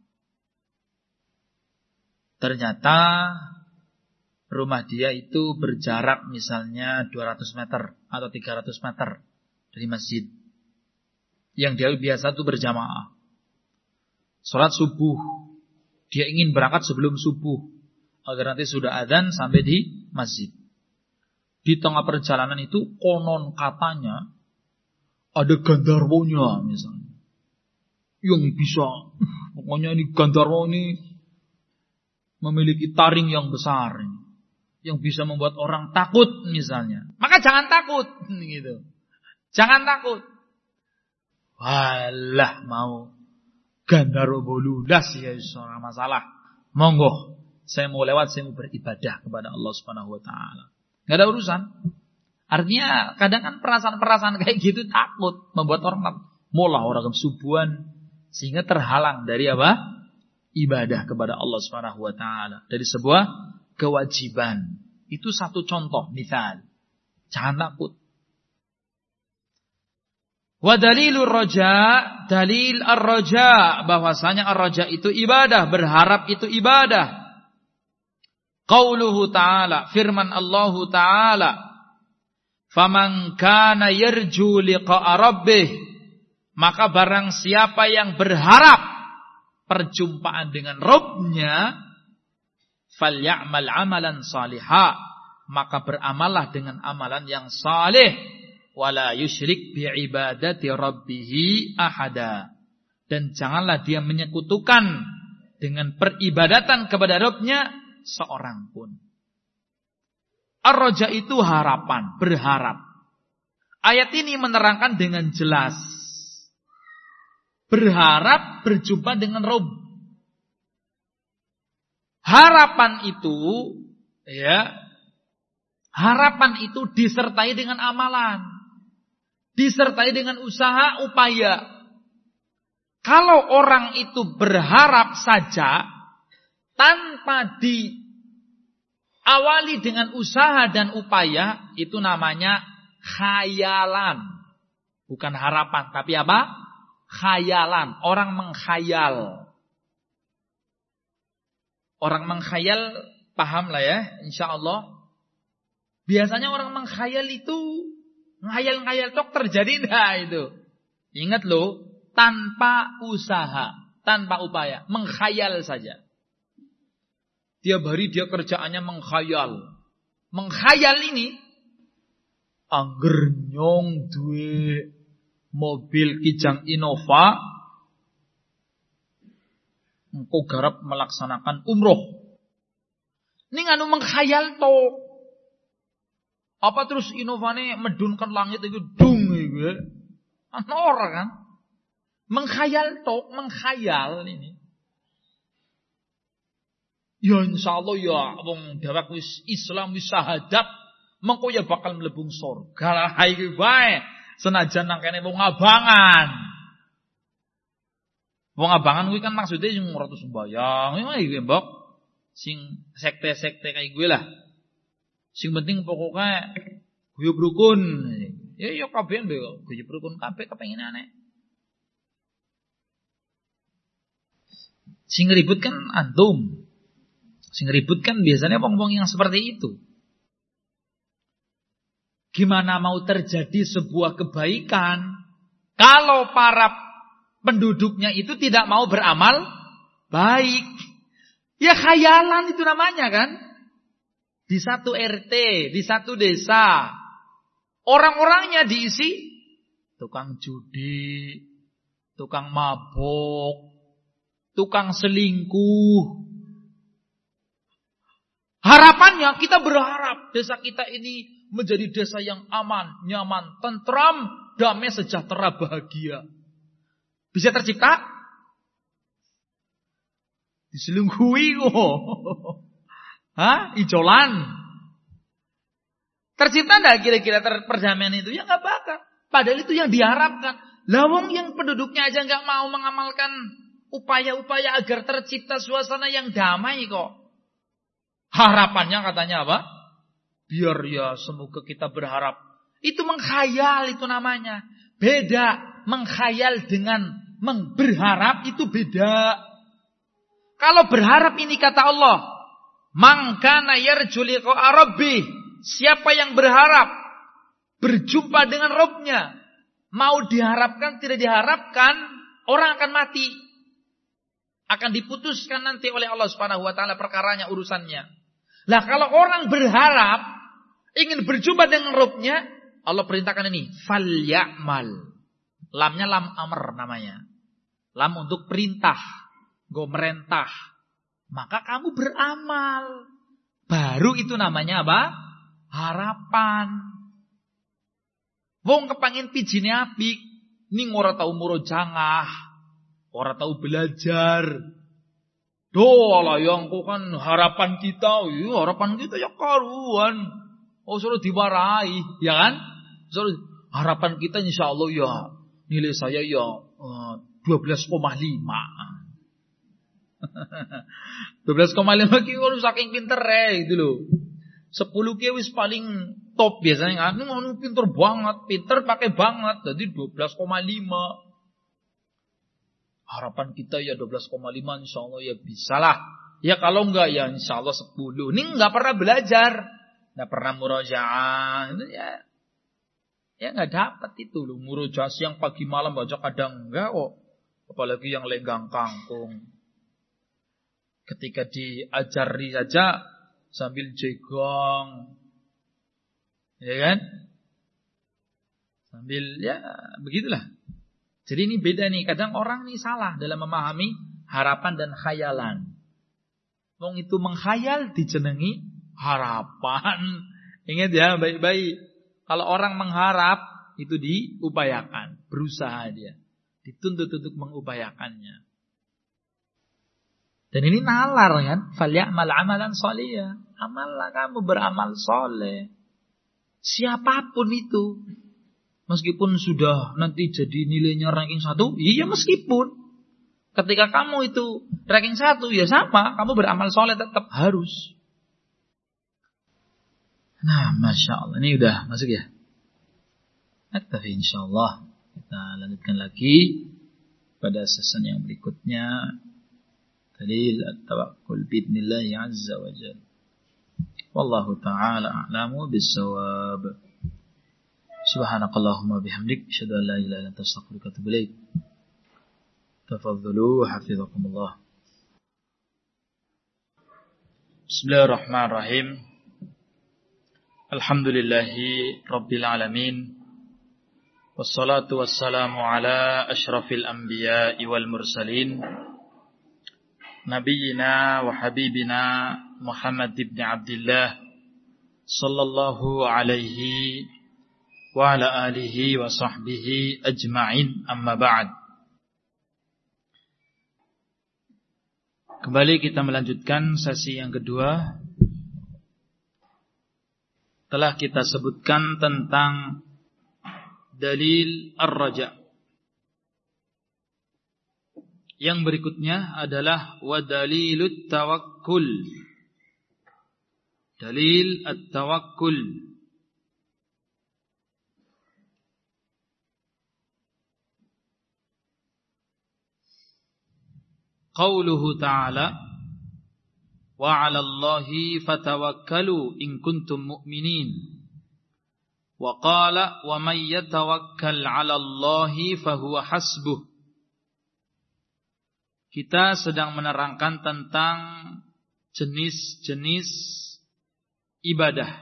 Ternyata rumah dia itu berjarak misalnya 200 meter atau 300 meter dari masjid. Yang dia biasa itu berjamaah. Sholat subuh. Dia ingin berangkat sebelum subuh. Agar nanti sudah adzan sampai di masjid. Di tengah perjalanan itu konon katanya ada gandarwonya misalnya. Yang bisa. Pokoknya ini gandarwo ini memiliki taring yang besar. Yang bisa membuat orang takut misalnya. Maka jangan takut. Gitu. Jangan takut. Walah mau. Gandaro boludas ya ora masalah. Monggo, saya mau lewat, saya mau beribadah kepada Allah Subhanahu wa taala. Enggak ada urusan. Artinya kadang kan perasaan-perasaan kayak gitu takut membuat orang mulah orang kesubuhan sehingga terhalang dari apa? Ibadah kepada Allah Subhanahu wa taala, dari sebuah kewajiban. Itu satu contoh, misal. Jangan takut. Wa dalilur raja, dalil ar-raja, bahwasanya ar-raja itu ibadah, berharap itu ibadah. Qauluhu ta'ala, firman Allah ta'ala, faman kana yarju liqa'a rabbih, maka barang siapa yang berharap perjumpaan dengan Rabb-Nya, falyamal amalan salihah, maka beramallah dengan amalan yang saleh. Wala yusyrik bi'ibadati rabbih ahada, dan janganlah dia menyekutukan dengan peribadatan kepada Rabb-Nya seorang pun. Ar-raja itu harapan, berharap. Ayat ini menerangkan dengan jelas, berharap berjumpa dengan Rabb. Harapan itu, ya, harapan itu disertai dengan amalan. Disertai dengan usaha, upaya. Kalau orang itu berharap saja tanpa diawali dengan usaha dan upaya, itu namanya khayalan. Bukan harapan, tapi apa? Khayalan. Orang menghayal. Orang menghayal, paham lah ya, insya Allah. Biasanya orang menghayal itu ngayal-ngayal tok terjadi enggak itu. Ingat loh, tanpa usaha, tanpa upaya, menghayal saja. Tiap hari dia kerjaannya menghayal. Menghayal ini angger nyong duwe mobil Kijang Innova, engko garap melaksanakan umroh. Ini nganu menghayal tok. Apa terus Innovane medunkan langit itu dung gitu. Ana ora kan? Menghayal tok, menghayal ini. Ya insyaallah ya wong dewek wis Islam wis syahadat, mengko ya bakal mlebung surga. Lah iki wae. Senajan nang kene wong abangan. Wong abangan kuwi kan maksudnya sing ora terus sembayang. Ya iki mbok sing sekte-sekte kayak gue lah. Sing penting pokoknya guyub rukun. Ya kabeh guyub rukun kabeh kepenginane. Sing ribut kan antum. Sing ribut kan biasanya wong-wong yang seperti itu. Gimana mau terjadi sebuah kebaikan kalau para penduduknya itu tidak mau beramal baik? Ya khayalan itu namanya kan. Di satu RT, di satu desa, orang-orangnya diisi tukang judi, tukang mabuk, tukang selingkuh. Harapannya kita berharap desa kita ini menjadi desa yang aman, nyaman, tentram, damai, sejahtera, bahagia. Bisa tercipta? Diselingkuhi kok. Hah? Ijolan. Tercipta enggak kira-kira perdamaian itu? Ya enggak bakal. Padahal itu yang diharapkan. Lawang yang penduduknya aja enggak mau mengamalkan upaya-upaya agar tercipta suasana yang damai kok. Harapannya katanya apa? Biar ya semoga kita berharap. Itu menghayal itu namanya. Beda. Menghayal dengan berharap itu beda. Kalau berharap ini kata Allah, man kana yarju liqa'a rabbih, siapa yang berharap berjumpa dengan Rabb-Nya, mau diharapkan tidak diharapkan, orang akan mati. Akan diputuskan nanti oleh Allah Subhanahu wa taala perkaranya, urusannya. Lah kalau orang berharap ingin berjumpa dengan Rabb-Nya, Allah perintahkan ini, falyamal. Lamnya lam amr namanya. Lam untuk perintah, go merintah. Maka kamu beramal. Baru itu namanya apa? Harapan. Wong kepangin pijine apik, ning ora tau muro jangah. Ora tahu belajar. Dolah yang kok kan harapan kita, ya karuan. Oh suruh diwarai, ya kan? Suruh harapan kita insyaallah ya nilai saya ya 12,5. 12,5 ki ngono saking pinter gitu loh. 10 ki wis paling top biasanya kan. Ngono pinter banget, pinter pakai banget. Jadi 12,5. Harapan kita ya 12,5 insyaallah ya bisalah. Ya kalau enggak ya insyaallah 10. Ini enggak pernah belajar, enggak pernah murojaah. Itu ya enggak dapat itu loh. Murojaah siang pagi malam baca kadang enggak kok. Apalagi yang lenggang kangkung. Ketika diajari saja sambil jegong. Ya kan? Sambil ya begitulah. Jadi ini beda nih. Kadang orang nih salah dalam memahami harapan dan khayalan. Wong itu menghayal dijenengi harapan. Ingat ya baik-baik. Kalau orang mengharap itu diupayakan. Berusaha dia. Dituntut untuk mengupayakannya. Dan ini nalar kan. Falyamal amalan sholiyah. Amallah kamu beramal soleh. Siapapun itu. Meskipun sudah nanti jadi nilainya ranking 1. Iya meskipun. Ketika kamu itu ranking 1. Ya sama. Kamu beramal soleh tetap harus. Nah Masya Allah. Ini udah masuk ya. Tapi insya Allah. Kita lanjutkan lagi. Pada session yang berikutnya. Dalil at-tawakkul bi'idnillahi azza wa jalla. Wallahu ta'ala a'lamu bis-shawab. Subhanakallahumma bihamdik asyhadu an la ilaha illa anta astaghfiruka wa atubu ilaik. Tafadhalu hafizakumullah. Bismillahirrahmanirrahim. Alhamdulillahi rabbil alamin. Wassalatu wassalamu ala asyrafil anbiya'i wal mursalin. Nabiyyina wa habibina Muhammad ibn Abdullah sallallahu alaihi wa ala alihi wa sahbihi ajma'in, amma ba'd. Kembali kita melanjutkan sesi yang kedua. Telah kita sebutkan tentang dalil ar-raja. Yang berikutnya adalah wa dalilut tawakkul. Dalil at-tawakkul. Qauluhu ta'ala wa 'ala Allahi fatawakkalu in kuntum mu'minin. Wa qala wa may yatawakkal 'ala Allahi fahuwa hasbuh. Kita sedang menerangkan tentang jenis-jenis ibadah.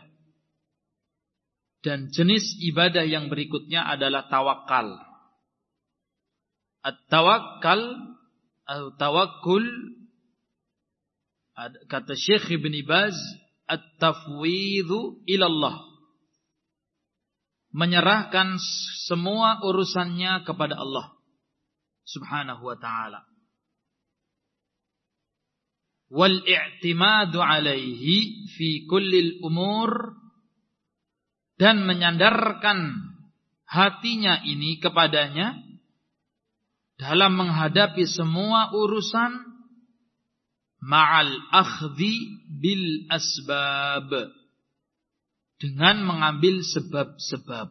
Dan jenis ibadah yang berikutnya adalah tawakal. At-tawakkal atau tawakkul, kata Syekh Ibn Baz, at-tafwidhu ilallah. Menyerahkan semua urusannya kepada Allah Subhanahu wa ta'ala. Wal-i'timadu alaihi fi kullil umur. Dan menyandarkan hatinya ini kepadanya dalam menghadapi semua urusan ma'al akhdhi bil asbab, dengan mengambil sebab-sebab.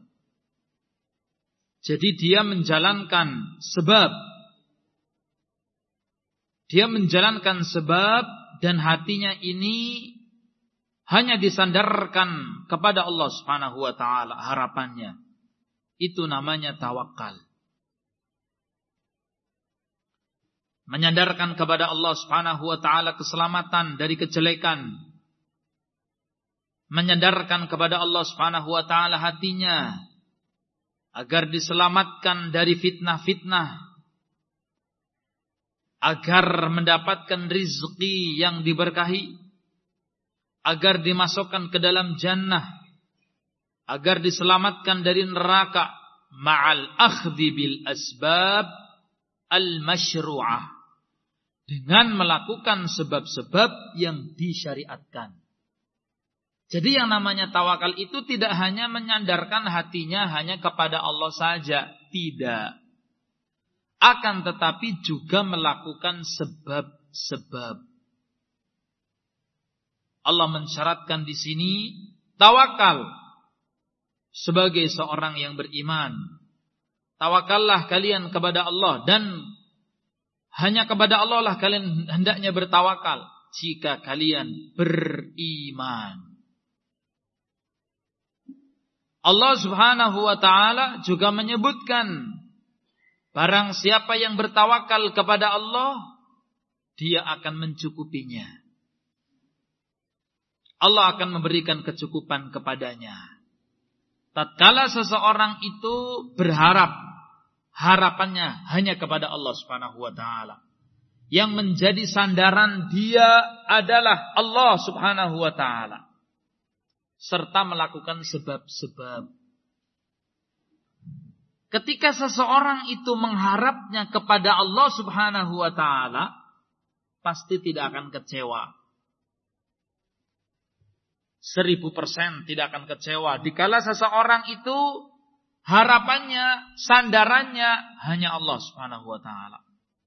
Jadi dia menjalankan sebab. Dia menjalankan sebab dan hatinya ini hanya disandarkan kepada Allah Subhanahu wa taala harapannya. Itu namanya tawakal. Menyandarkan kepada Allah Subhanahu wa taala keselamatan dari kejelekan. Menyandarkan kepada Allah Subhanahu wa taala hatinya agar diselamatkan dari fitnah-fitnah, agar mendapatkan rizki yang diberkahi, agar dimasukkan ke dalam jannah, agar diselamatkan dari neraka, ma'al akhdhi bil asbab, al-masyru'ah, dengan melakukan sebab-sebab yang disyariatkan. Jadi yang namanya tawakal itu tidak hanya menyandarkan hatinya hanya kepada Allah saja, tidak. Akan tetapi juga melakukan sebab-sebab. Allah mensyaratkan di sini tawakal sebagai seorang yang beriman. Tawakallah kalian kepada Allah, dan hanya kepada Allah lah kalian hendaknya bertawakal jika kalian beriman. Allah Subhanahu wa ta'ala juga menyebutkan, barang siapa yang bertawakal kepada Allah, dia akan mencukupinya. Allah akan memberikan kecukupan kepadanya. Tatkala seseorang itu berharap, harapannya hanya kepada Allah Subhanahu wa ta'ala. Yang menjadi sandaran dia adalah Allah Subhanahu wa ta'ala. Serta melakukan sebab-sebab. Ketika seseorang itu mengharapnya kepada Allah Subhanahu wa ta'ala, pasti tidak akan kecewa. 1000% tidak akan kecewa. Dikala seseorang itu harapannya, sandarannya hanya Allah Subhanahu wa ta'ala.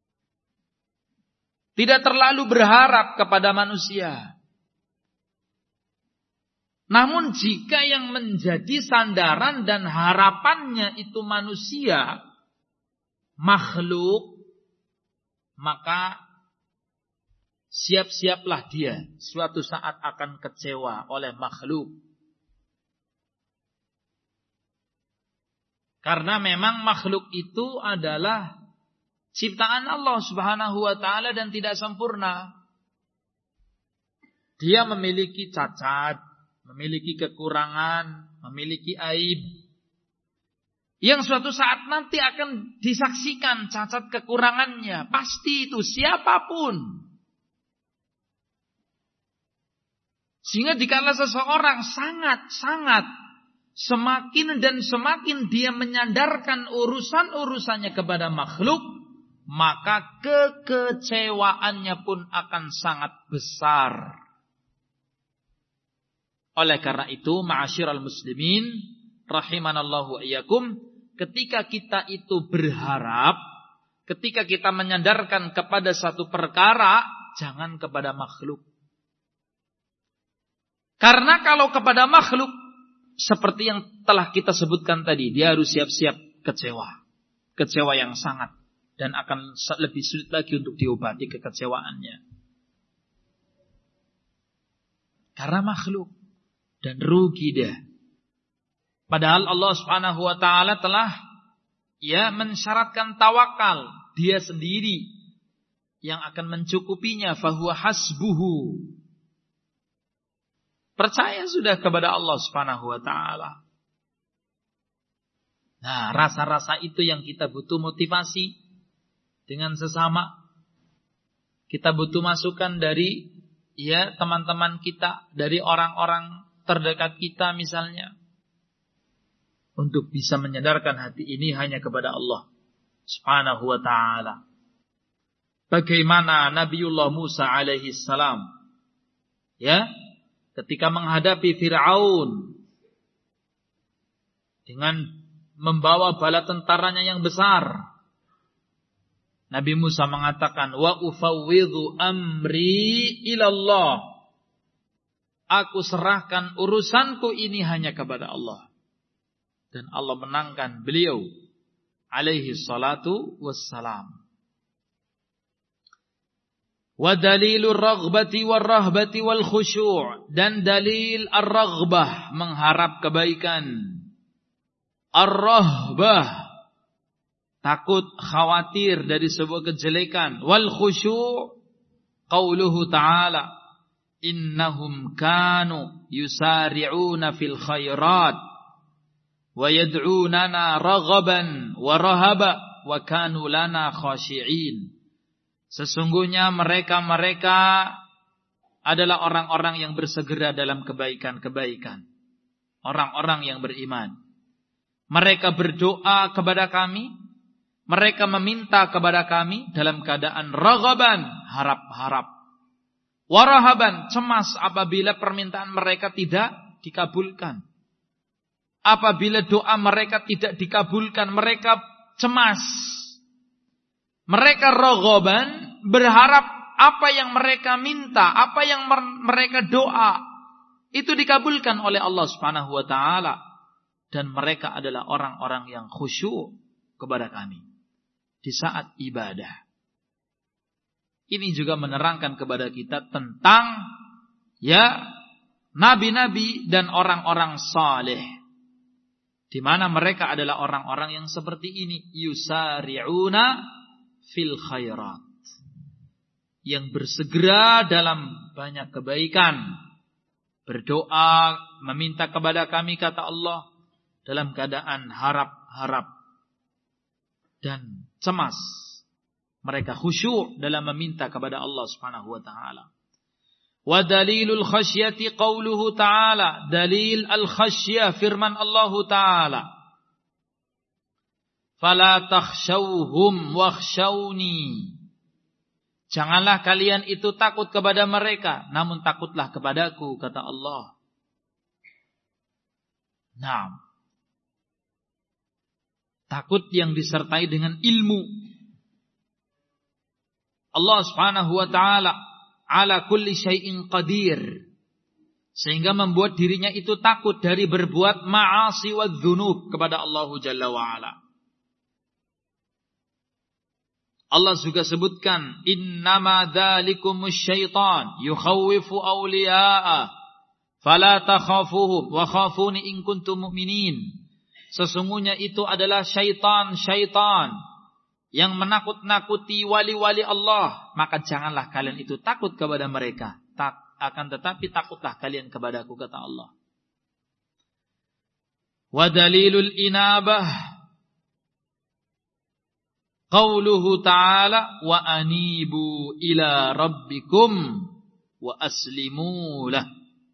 Tidak terlalu berharap kepada manusia. Namun jika yang menjadi sandaran dan harapannya itu manusia, makhluk, maka siap-siaplah dia suatu saat akan kecewa oleh makhluk. Karena memang makhluk itu adalah ciptaan Allah Subhanahu wa ta'ala dan tidak sempurna. Dia memiliki cacat, memiliki kekurangan, memiliki aib, yang suatu saat nanti akan disaksikan cacat kekurangannya. Pasti itu siapapun. Sehingga dikala seseorang sangat semakin dan semakin dia menyandarkan urusan-urusannya kepada makhluk, maka kekecewaannya pun akan sangat besar. Oleh karena itu, ma'asyiral muslimin rahimanallahu wa iyyakum, ketika kita itu berharap, ketika kita menyandarkan kepada satu perkara, jangan kepada makhluk. Karena kalau kepada makhluk, seperti yang telah kita sebutkan tadi, dia harus siap-siap kecewa. Kecewa yang sangat. Dan akan lebih sulit lagi untuk diobati kekecewaannya. Karena makhluk. Dan rugi dia. Padahal Allah Subhanahu wa ta'ala telah mensyaratkan tawakal. Dia sendiri yang akan mencukupinya. Fahuwa hasbuhu. Percaya sudah kepada Allah Subhanahu wa ta'ala. Nah, rasa-rasa itu yang kita butuh motivasi dengan sesama. Kita butuh masukan dari teman-teman kita, dari orang-orang terdekat kita misalnya, untuk bisa menyadarkan hati ini hanya kepada Allah Subhanahu wa ta'ala. Bagaimana Nabiullah Musa alaihi salam ketika menghadapi Fir'aun dengan membawa bala tentaranya yang besar, Nabi Musa mengatakan, wa ufawwidhu amri ilallah. Aku serahkan urusanku ini hanya kepada Allah. Dan Allah menangkan beliau alaihi salatu wassalam. Wa dalilur raghbati warrahbati wal khusyu', dan dalil ar-raghbah, mengharap kebaikan. Ar-rahbah, takut, khawatir dari sebuah kejelekan. Wal khusyu' qauluhu ta'ala, innahum kanu yusari'una fil khairat wa yad'unana raghaban wa rahaba wa kanu lana khashi'in. Sesungguhnya mereka adalah orang-orang yang bersegera dalam kebaikan-kebaikan. Orang-orang yang beriman. Mereka berdoa kepada kami, mereka meminta kepada kami dalam keadaan raghaban, harap-harap, warahaban, cemas apabila permintaan mereka tidak dikabulkan. Apabila doa mereka tidak dikabulkan, mereka cemas. Mereka raghaban, berharap apa yang mereka minta, apa yang mereka doa, itu dikabulkan oleh Allah Subhanahu wa taala, dan mereka adalah orang-orang yang khusyuk kepada kami di saat ibadah. Ini juga menerangkan kepada kita tentang nabi-nabi dan orang-orang saleh, di mana mereka adalah orang-orang yang seperti ini, yusari'una fil khairat, yang bersegera dalam banyak kebaikan, berdoa, meminta kepada kami, kata Allah, dalam keadaan harap-harap dan cemas. Mereka khusyuk dalam meminta kepada Allah Subhanahu wa taala. Wa dalilul khasyati qauluhu ta'ala, dalil al-khasyah firman Allah taala, fala takhshawhum wakhshawni, janganlah kalian itu takut kepada mereka, namun takutlah kepadaku, kata Allah. Nah, takut yang disertai dengan ilmu. Allah Subhanahu wa taala ala kulli syai'in qadir, sehingga membuat dirinya itu takut dari berbuat ma'asi wa dzunub kepada Allah Jalla wa ala. Allah juga sebutkan, innama dzalikumus syaitan yukhawwifu awliya'a fala takhafuhum wa khafuni in kuntum mu'minin. Sesungguhnya itu adalah syaitan yang menakut-nakuti wali-wali Allah, maka janganlah kalian itu takut kepada mereka, akan tetapi takutlah kalian kepadaku, kata Allah. Wa dalilul inabah qauluhu ta'ala, wa anibu ila rabbikum wa aslimu lah.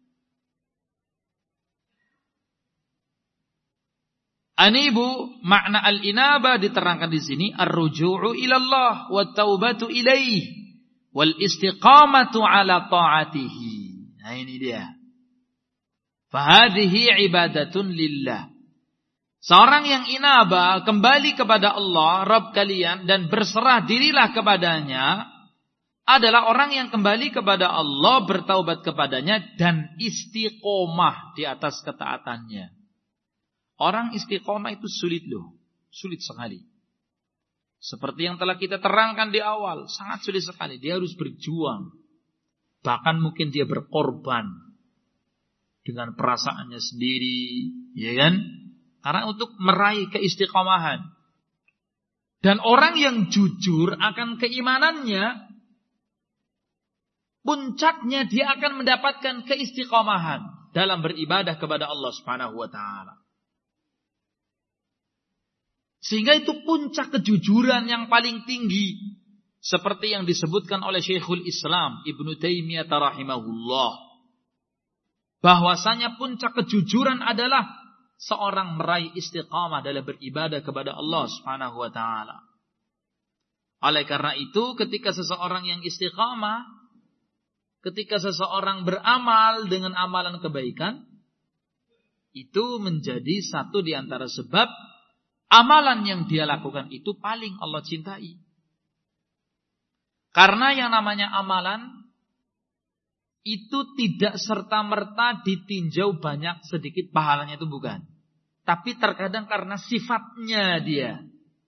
Anibu, makna al-inaba diterangkan di sini, ar-ruju'u ilallah wa taubatu ilaih wal istiqamatu ala ta'atihi. Nah ini dia. Fahadhihi ibadatun lillah. Seorang yang inaba, kembali kepada Allah Rabb kalian dan berserah dirilah kepadanya, adalah orang yang kembali kepada Allah, bertaubat kepadanya dan istiqomah di atas ketaatannya. Orang istiqomah itu sulit loh. Sulit sekali. Seperti yang telah kita terangkan di awal, sangat sulit sekali. Dia harus berjuang. Bahkan mungkin dia berkorban dengan perasaannya sendiri, ya kan? Karena untuk meraih keistiqomahan. Dan orang yang jujur akan keimanannya, puncaknya dia akan mendapatkan keistiqomahan dalam beribadah kepada Allah Subhanahu wa taala. Sehingga itu puncak kejujuran yang paling tinggi, seperti yang disebutkan oleh Syekhul Islam Ibnu Taimiyah rahimahullah, bahwasanya puncak kejujuran adalah seorang meraih istiqamah dalam beribadah kepada Allah Subhanahu wa taala. Oleh karena itu, ketika seseorang yang istiqamah, ketika seseorang beramal dengan amalan kebaikan, itu menjadi satu di antara sebab amalan yang dia lakukan itu paling Allah cintai. Karena yang namanya amalan itu tidak serta-merta ditinjau banyak sedikit pahalanya, itu bukan. Tapi terkadang karena sifatnya dia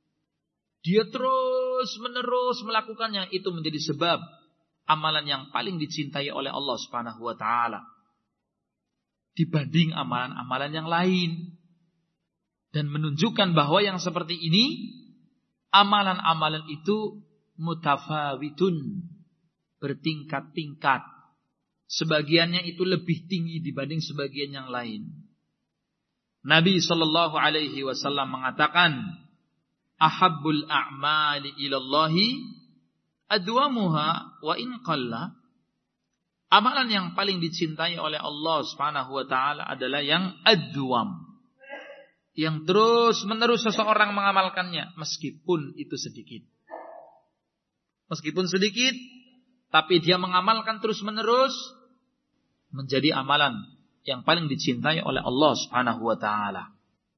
terus menerus melakukannya, itu menjadi sebab amalan yang paling dicintai oleh Allah Subhanahu wa taala dibanding amalan-amalan yang lain. Dan menunjukkan bahwa yang seperti ini, amalan-amalan itu mutafawitun, bertingkat-tingkat. Sebagiannya itu lebih tinggi dibanding sebagian yang lain. Nabi SAW mengatakan, ahabbul a'mali ilallahi adwamuha wa in qalla. Amalan yang paling dicintai oleh Allah Subhanahu wa taala adalah yang adwam, yang terus-menerus seseorang mengamalkannya, meskipun itu sedikit. Meskipun sedikit, tapi dia mengamalkan terus-menerus, menjadi amalan yang paling dicintai oleh Allah Subhanahu wa taala.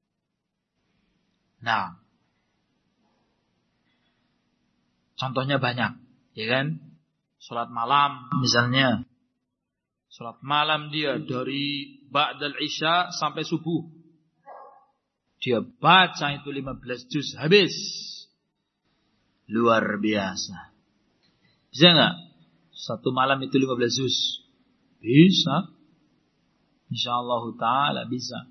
Nah, contohnya banyak, ya kan? Salat malam misalnya. Salat malam dia dari ba'dal isya sampai subuh. Dia baca itu 15 juz habis. Luar biasa. Bisa enggak? Satu malam itu 15 juz? Bisa. Insyaallah taala bisa.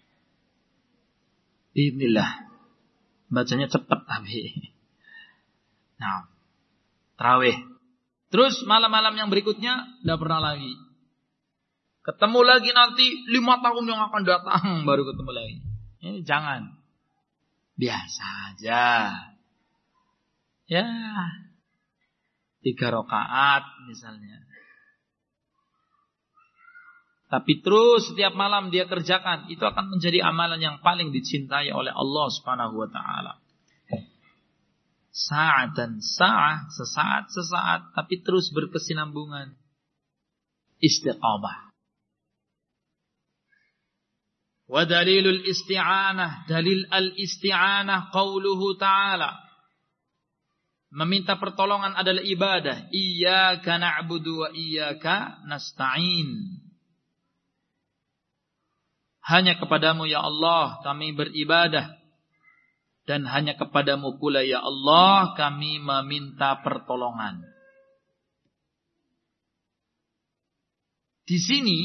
Bismillah. Bacanya cepat tapi. Nah, tarawih. Terus malam-malam yang berikutnya tidak pernah lagi. Ketemu lagi nanti 5 tahun yang akan datang baru ketemu lagi. Ini jangan. Biasa aja. Ya. 3 rakaat misalnya. Tapi terus setiap malam dia kerjakan. Itu akan menjadi amalan yang paling dicintai oleh Allah Subhanahu wa ta'ala. Sa'at dan sa'ah. Sesaat. Tapi terus berkesinambungan. Istiqamah. Wa dalilul isti'anah. Dalil al-isti'anah. Qauluhu ta'ala. Meminta pertolongan adalah ibadah. Iyyaka na'budu wa iyyaka nasta'in. Hanya kepadamu ya Allah kami beribadah. Dan hanya kepadamu pula ya Allah kami meminta pertolongan. Di sini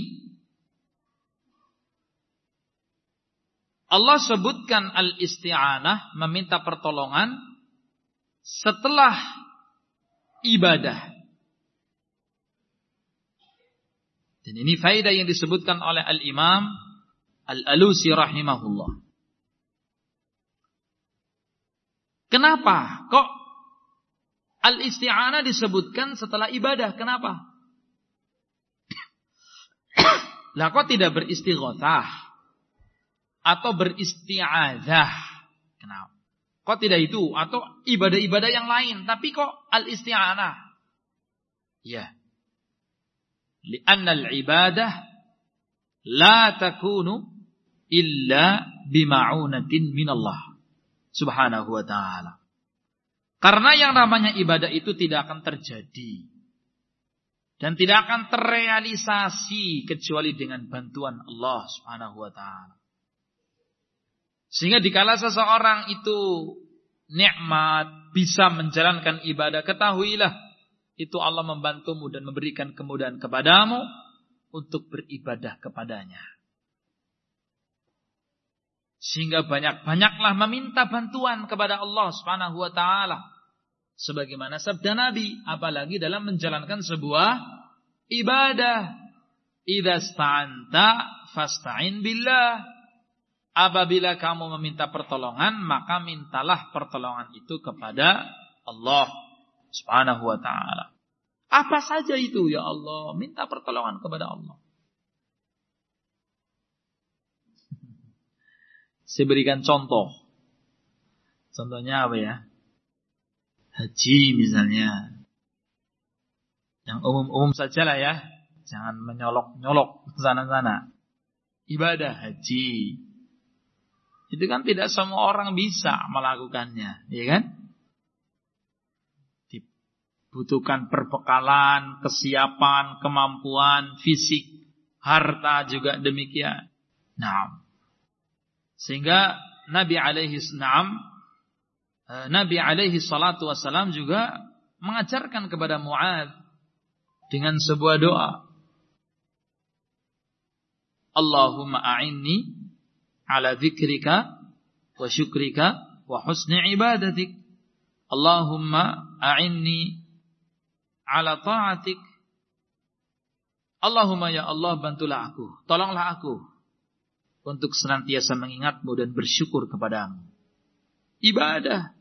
Allah sebutkan al-isti'anah, meminta pertolongan, setelah ibadah. Dan ini faedah yang disebutkan oleh Al-Imam Al-Alusi rahimahullah. Kenapa kok al-isti'anah disebutkan setelah ibadah? Kenapa? Lah kok tidak beristighatsah atau beristi'adzah? Kenapa? Kok tidak itu? Atau ibadah-ibadah yang lain, tapi kok al-isti'anah? Ya. Li'anna al-ibadah la takunu illa bima'unatin minallah Subhanahu wa ta'ala. Karena yang namanya ibadah itu tidak akan terjadi dan tidak akan terrealisasi kecuali dengan bantuan Allah Subhanahu wa ta'ala. Sehingga dikala seseorang itu nikmat, bisa menjalankan ibadah, ketahuilah itu Allah membantumu dan memberikan kemudahan kepadamu untuk beribadah kepadanya. Sehingga banyak-banyaklah meminta bantuan kepada Allah Subhanahu wa ta'ala. Sebagaimana sabda Nabi, apalagi dalam menjalankan sebuah ibadah. Idza sta'anta fasta'in billah. Apabila kamu meminta pertolongan, maka mintalah pertolongan itu kepada Allah Subhanahu wa ta'ala. Apa saja itu ya Allah, minta pertolongan kepada Allah. Saya berikan contoh. Contohnya apa ya? Haji misalnya. Yang umum-umum saja lah ya. Jangan menyolok-nyolok sana-sana. Ibadah haji. Itu kan tidak semua orang bisa melakukannya. Ya kan? Dibutuhkan perbekalan, kesiapan, kemampuan, fisik, harta juga demikian. Nah, sehingga Nabi alaihi salatu wassalam juga mengajarkan kepada Mu'adz dengan sebuah doa. Allahumma a'inni ala dzikrika wa syukrika wa husni ibadatik. Allahumma a'inni ala ta'atik. Allahumma ya Allah bantulah aku, tolonglah aku untuk senantiasa mengingatmu dan bersyukur kepadamu. Ibadah.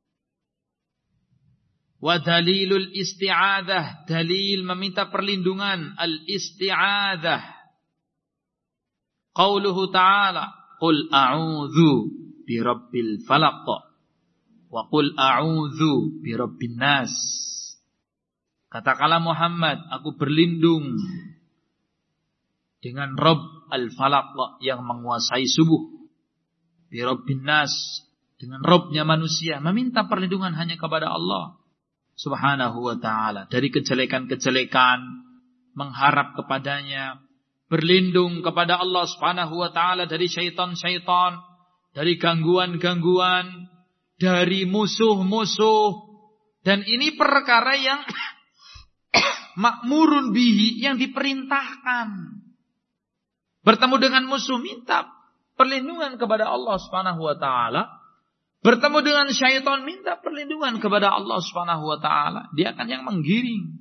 Wa dalilul isti'adzah, dalil meminta perlindungan, al-isti'adzah. Qauluhu ta'ala, qul a'udzu birabbil falaq wa qul a'udzu birabbin nas. Katakanlah Muhammad, aku berlindung dengan Rabb al-Falaq yang menguasai subuh, birabbin nas, dengan Rabbnya manusia. Meminta perlindungan hanya kepada Allah Subhanahu wa ta'ala dari kejelekan-kejelekan, mengharap kepadanya, berlindung kepada Allah Subhanahu wa ta'ala dari syaitan-syaitan, dari gangguan-gangguan, dari musuh-musuh. Dan ini perkara yang makmurun bihi, yang diperintahkan. Bertemu dengan musuh, minta perlindungan kepada Allah Subhanahu wa ta'ala. Bertemu dengan syaitan, minta perlindungan kepada Allah Subhanahu wa ta'ala. Dia akan yang menggiring.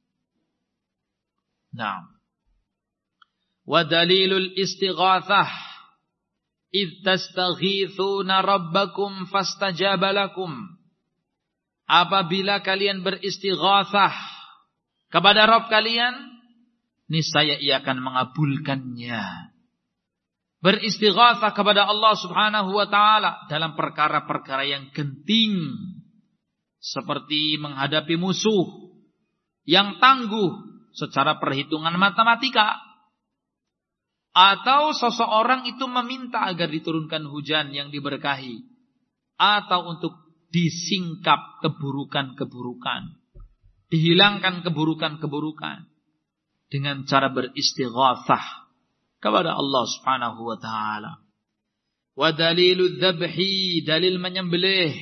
Nah, wa dalilul istighatsah id tastaghithuna rabbakum fastajaba lakum. Apabila kalian beristighatsah kepada Rabb kalian, niscaya Ia akan mengabulkannya. Beristighatsah kepada Allah Subhanahu wa ta'ala dalam perkara-perkara yang genting, seperti menghadapi musuh yang tangguh secara perhitungan matematika, atau seseorang itu meminta agar diturunkan hujan yang diberkahi, atau untuk disingkap keburukan-keburukan, dihilangkan keburukan-keburukan dengan cara beristighatsah kepada Allah Subhanahu wa ta'ala. Wa dalilul dzabhi, dalil menyembelih,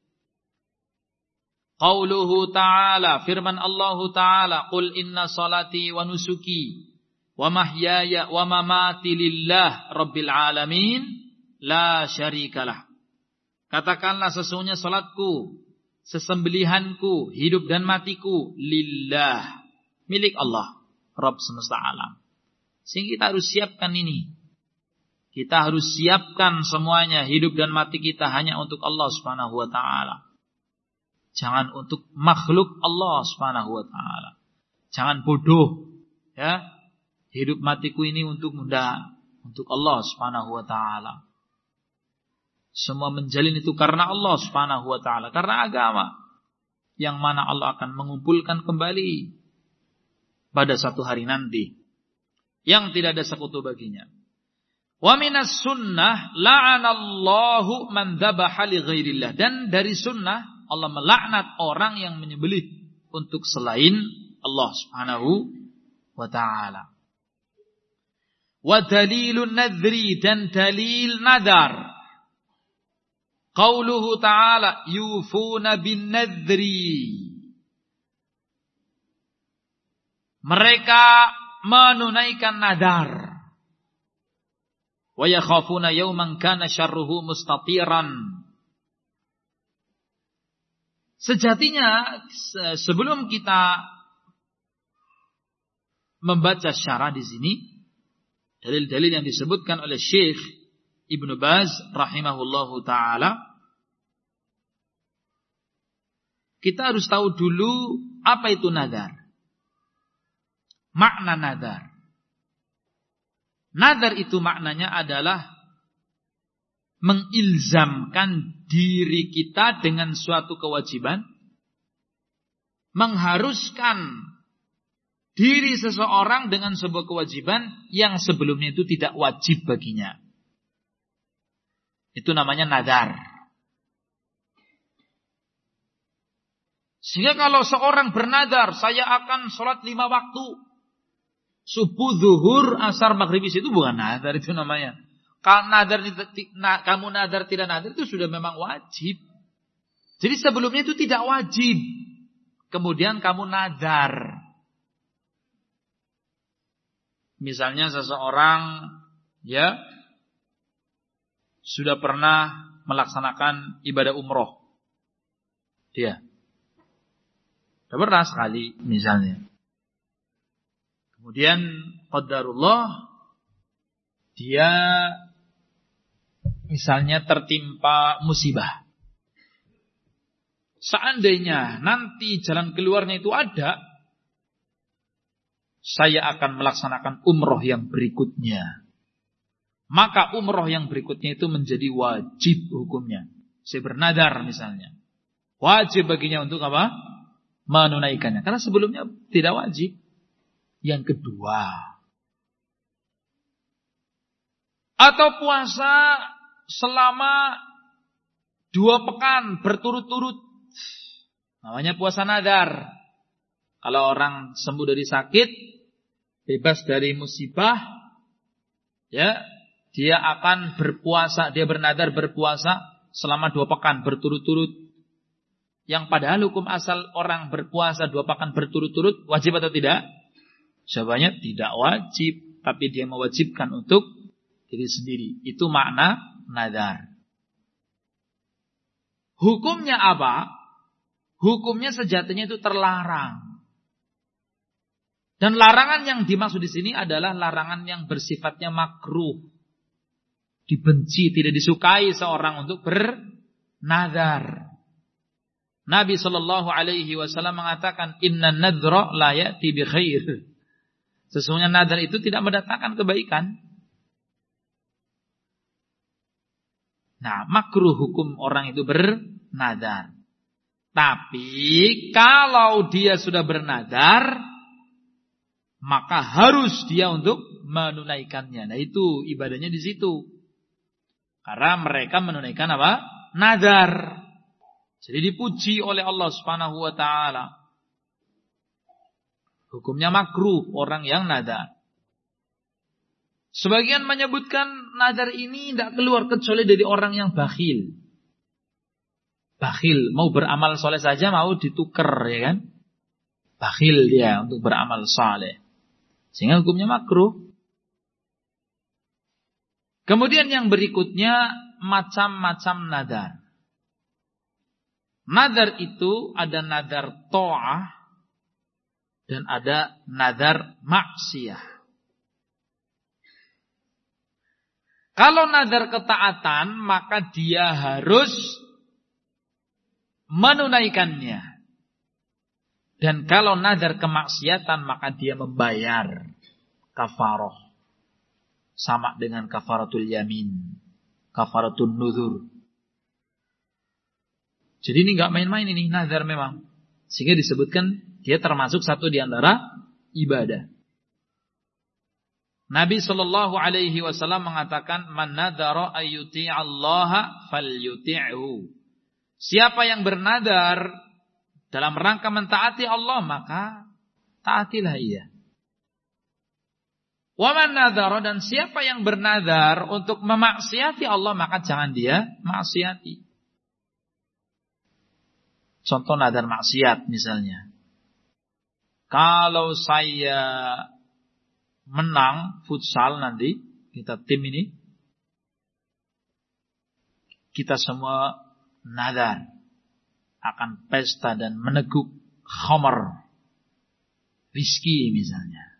qauluhu ta'ala, firman Allah ta'ala, qul inna salati wa nusuki wa mahyaya wa mamati lillah rabbil alamin la syarikalah. Katakanlah, sesungguhnya salatku, sesembelihanku, hidup dan matiku lillah, milik Allah, Rabb semesta alam. Sehingga kita harus siapkan ini. Kita harus siapkan semuanya, hidup dan mati kita hanya untuk Allah Subhanahu wa ta'ala. Jangan untuk makhluk Allah Subhanahu wa ta'ala. Jangan bodoh, ya. Hidup matiku ini untuk Allah Subhanahu wa ta'ala. Semua menjalin itu karena Allah Subhanahu wa ta'ala, karena agama yang mana Allah akan mengumpulkan kembali pada satu hari nanti yang tidak ada sekutu baginya. Wa minas sunnah la'anallahu man dzabaha li ghairillah, dan dari sunnah Allah melaknat orang yang menyembelih untuk selain Allah Subhanahu wa ta'ala. Wa dalilun nadri, dan dalil nadar, qauluhu ta'ala yufuna bin nadri, mereka menunaikan nadar. Wa yakhafuna yawman kana syarruhu mustatiran. Sejatinya sebelum kita membaca syarah di sini, dalil-dalil yang disebutkan oleh Syekh Ibnu Baz rahimahullahu ta'ala, kita harus tahu dulu apa itu nadar. Makna nadar. Nadar itu maknanya adalah mengilzamkan diri kita dengan suatu kewajiban, mengharuskan diri seseorang dengan sebuah kewajiban yang sebelumnya itu tidak wajib baginya. Itu namanya nadar. Sehingga kalau seorang bernadar, saya akan sholat 5 waktu, subuh, zuhur, asar, maghrib, itu bukan nadar, itu namanya. Kalau nadar, kamu nadar tidak nadar, itu sudah memang wajib. Jadi sebelumnya itu tidak wajib, kemudian kamu nadar. Misalnya seseorang ya sudah pernah melaksanakan ibadah umroh, dia sudah pernah sekali misalnya. Kemudian qadarullah dia misalnya tertimpa musibah. Seandainya nanti jalan keluarnya itu ada, saya akan melaksanakan umroh yang berikutnya. maka umroh yang berikutnya itu menjadi wajib hukumnya. Saya bernadar misalnya, wajib baginya untuk apa? Menunaikannya. Karena sebelumnya tidak wajib. Yang kedua, atau puasa selama 2 pekan berturut-turut, namanya puasa nadar. Kalau orang sembuh dari sakit, bebas dari musibah, ya, dia akan berpuasa, dia bernadar berpuasa selama 2 pekan berturut-turut. Yang padahal hukum asal orang berpuasa 2 pekan berturut-turut wajib atau tidak? Jawabannya tidak wajib, tapi dia mewajibkan untuk diri sendiri. Itu makna nadar. Hukumnya apa? Hukumnya sejatinya itu terlarang. Dan larangan yang dimaksud di sini adalah larangan yang bersifatnya makruh. Dibenci, tidak disukai seorang untuk bernadar. Nabi SAW mengatakan, Inna nadra la ya'ti bi khair. Sesungguhnya nadar itu tidak mendatangkan kebaikan. Nah, makruh hukum orang itu bernadar. Tapi kalau dia sudah bernadar, maka harus dia untuk menunaikannya. Nah, itu ibadahnya di situ. Karena mereka menunaikan apa? Nadar. Jadi dipuji oleh Allah Subhanahu wa taala. Hukumnya makruh orang yang nadar. Sebagian menyebutkan nadar ini tidak keluar kecuali dari orang yang bakhil. Bakhil, mau beramal soleh saja mau ditukar, ya kan? Bakhil dia untuk beramal soleh. Sehingga hukumnya makruh. Kemudian yang berikutnya macam-macam nadar. Nadar itu ada nadar ta'ah dan ada nadar maksiyah. Kalau nadar ketaatan, maka dia harus menunaikannya. Dan kalau nadar kemaksiatan, maka dia membayar kafarah. Sama dengan kafaratul yamin, kafaratul nuzur. Jadi ini gak main-main ini, nazar memang. Sehingga disebutkan dia termasuk satu di antara ibadah. Nabi SAW mengatakan, Man nadara ayyuti'allaha falyuti'hu. Siapa yang bernadar dalam rangka mentaati Allah, maka taatilah ia. Wa man nadara, dan siapa yang bernadar untuk memaksiati Allah, maka jangan dia maksiati. Contoh nadar maksiat misalnya. Kalau saya menang futsal nanti, kita tim ini, kita semua nadar akan pesta dan meneguk khamar, whisky misalnya,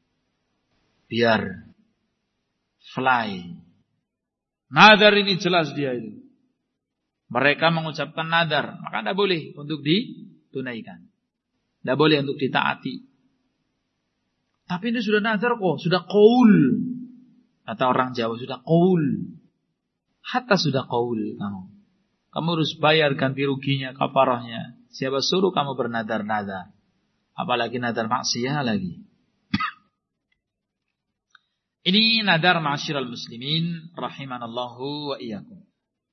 biar fly. Nadar ini jelas dia itu. Mereka mengucapkan nadar, maka tidak boleh untuk ditunaikan. Tidak boleh untuk ditaati. Tapi ini sudah nadar kok, sudah qaul. Kata orang Jawa, sudah qaul. Hatta sudah qaul kamu. Kamu harus bayar ganti ruginya, kafarahnya. Siapa suruh kamu bernadar-nadar? Apalagi nadar maksiyah lagi. Ini nadar ma'asyiral muslimin rahimanallahu wa iyyakum.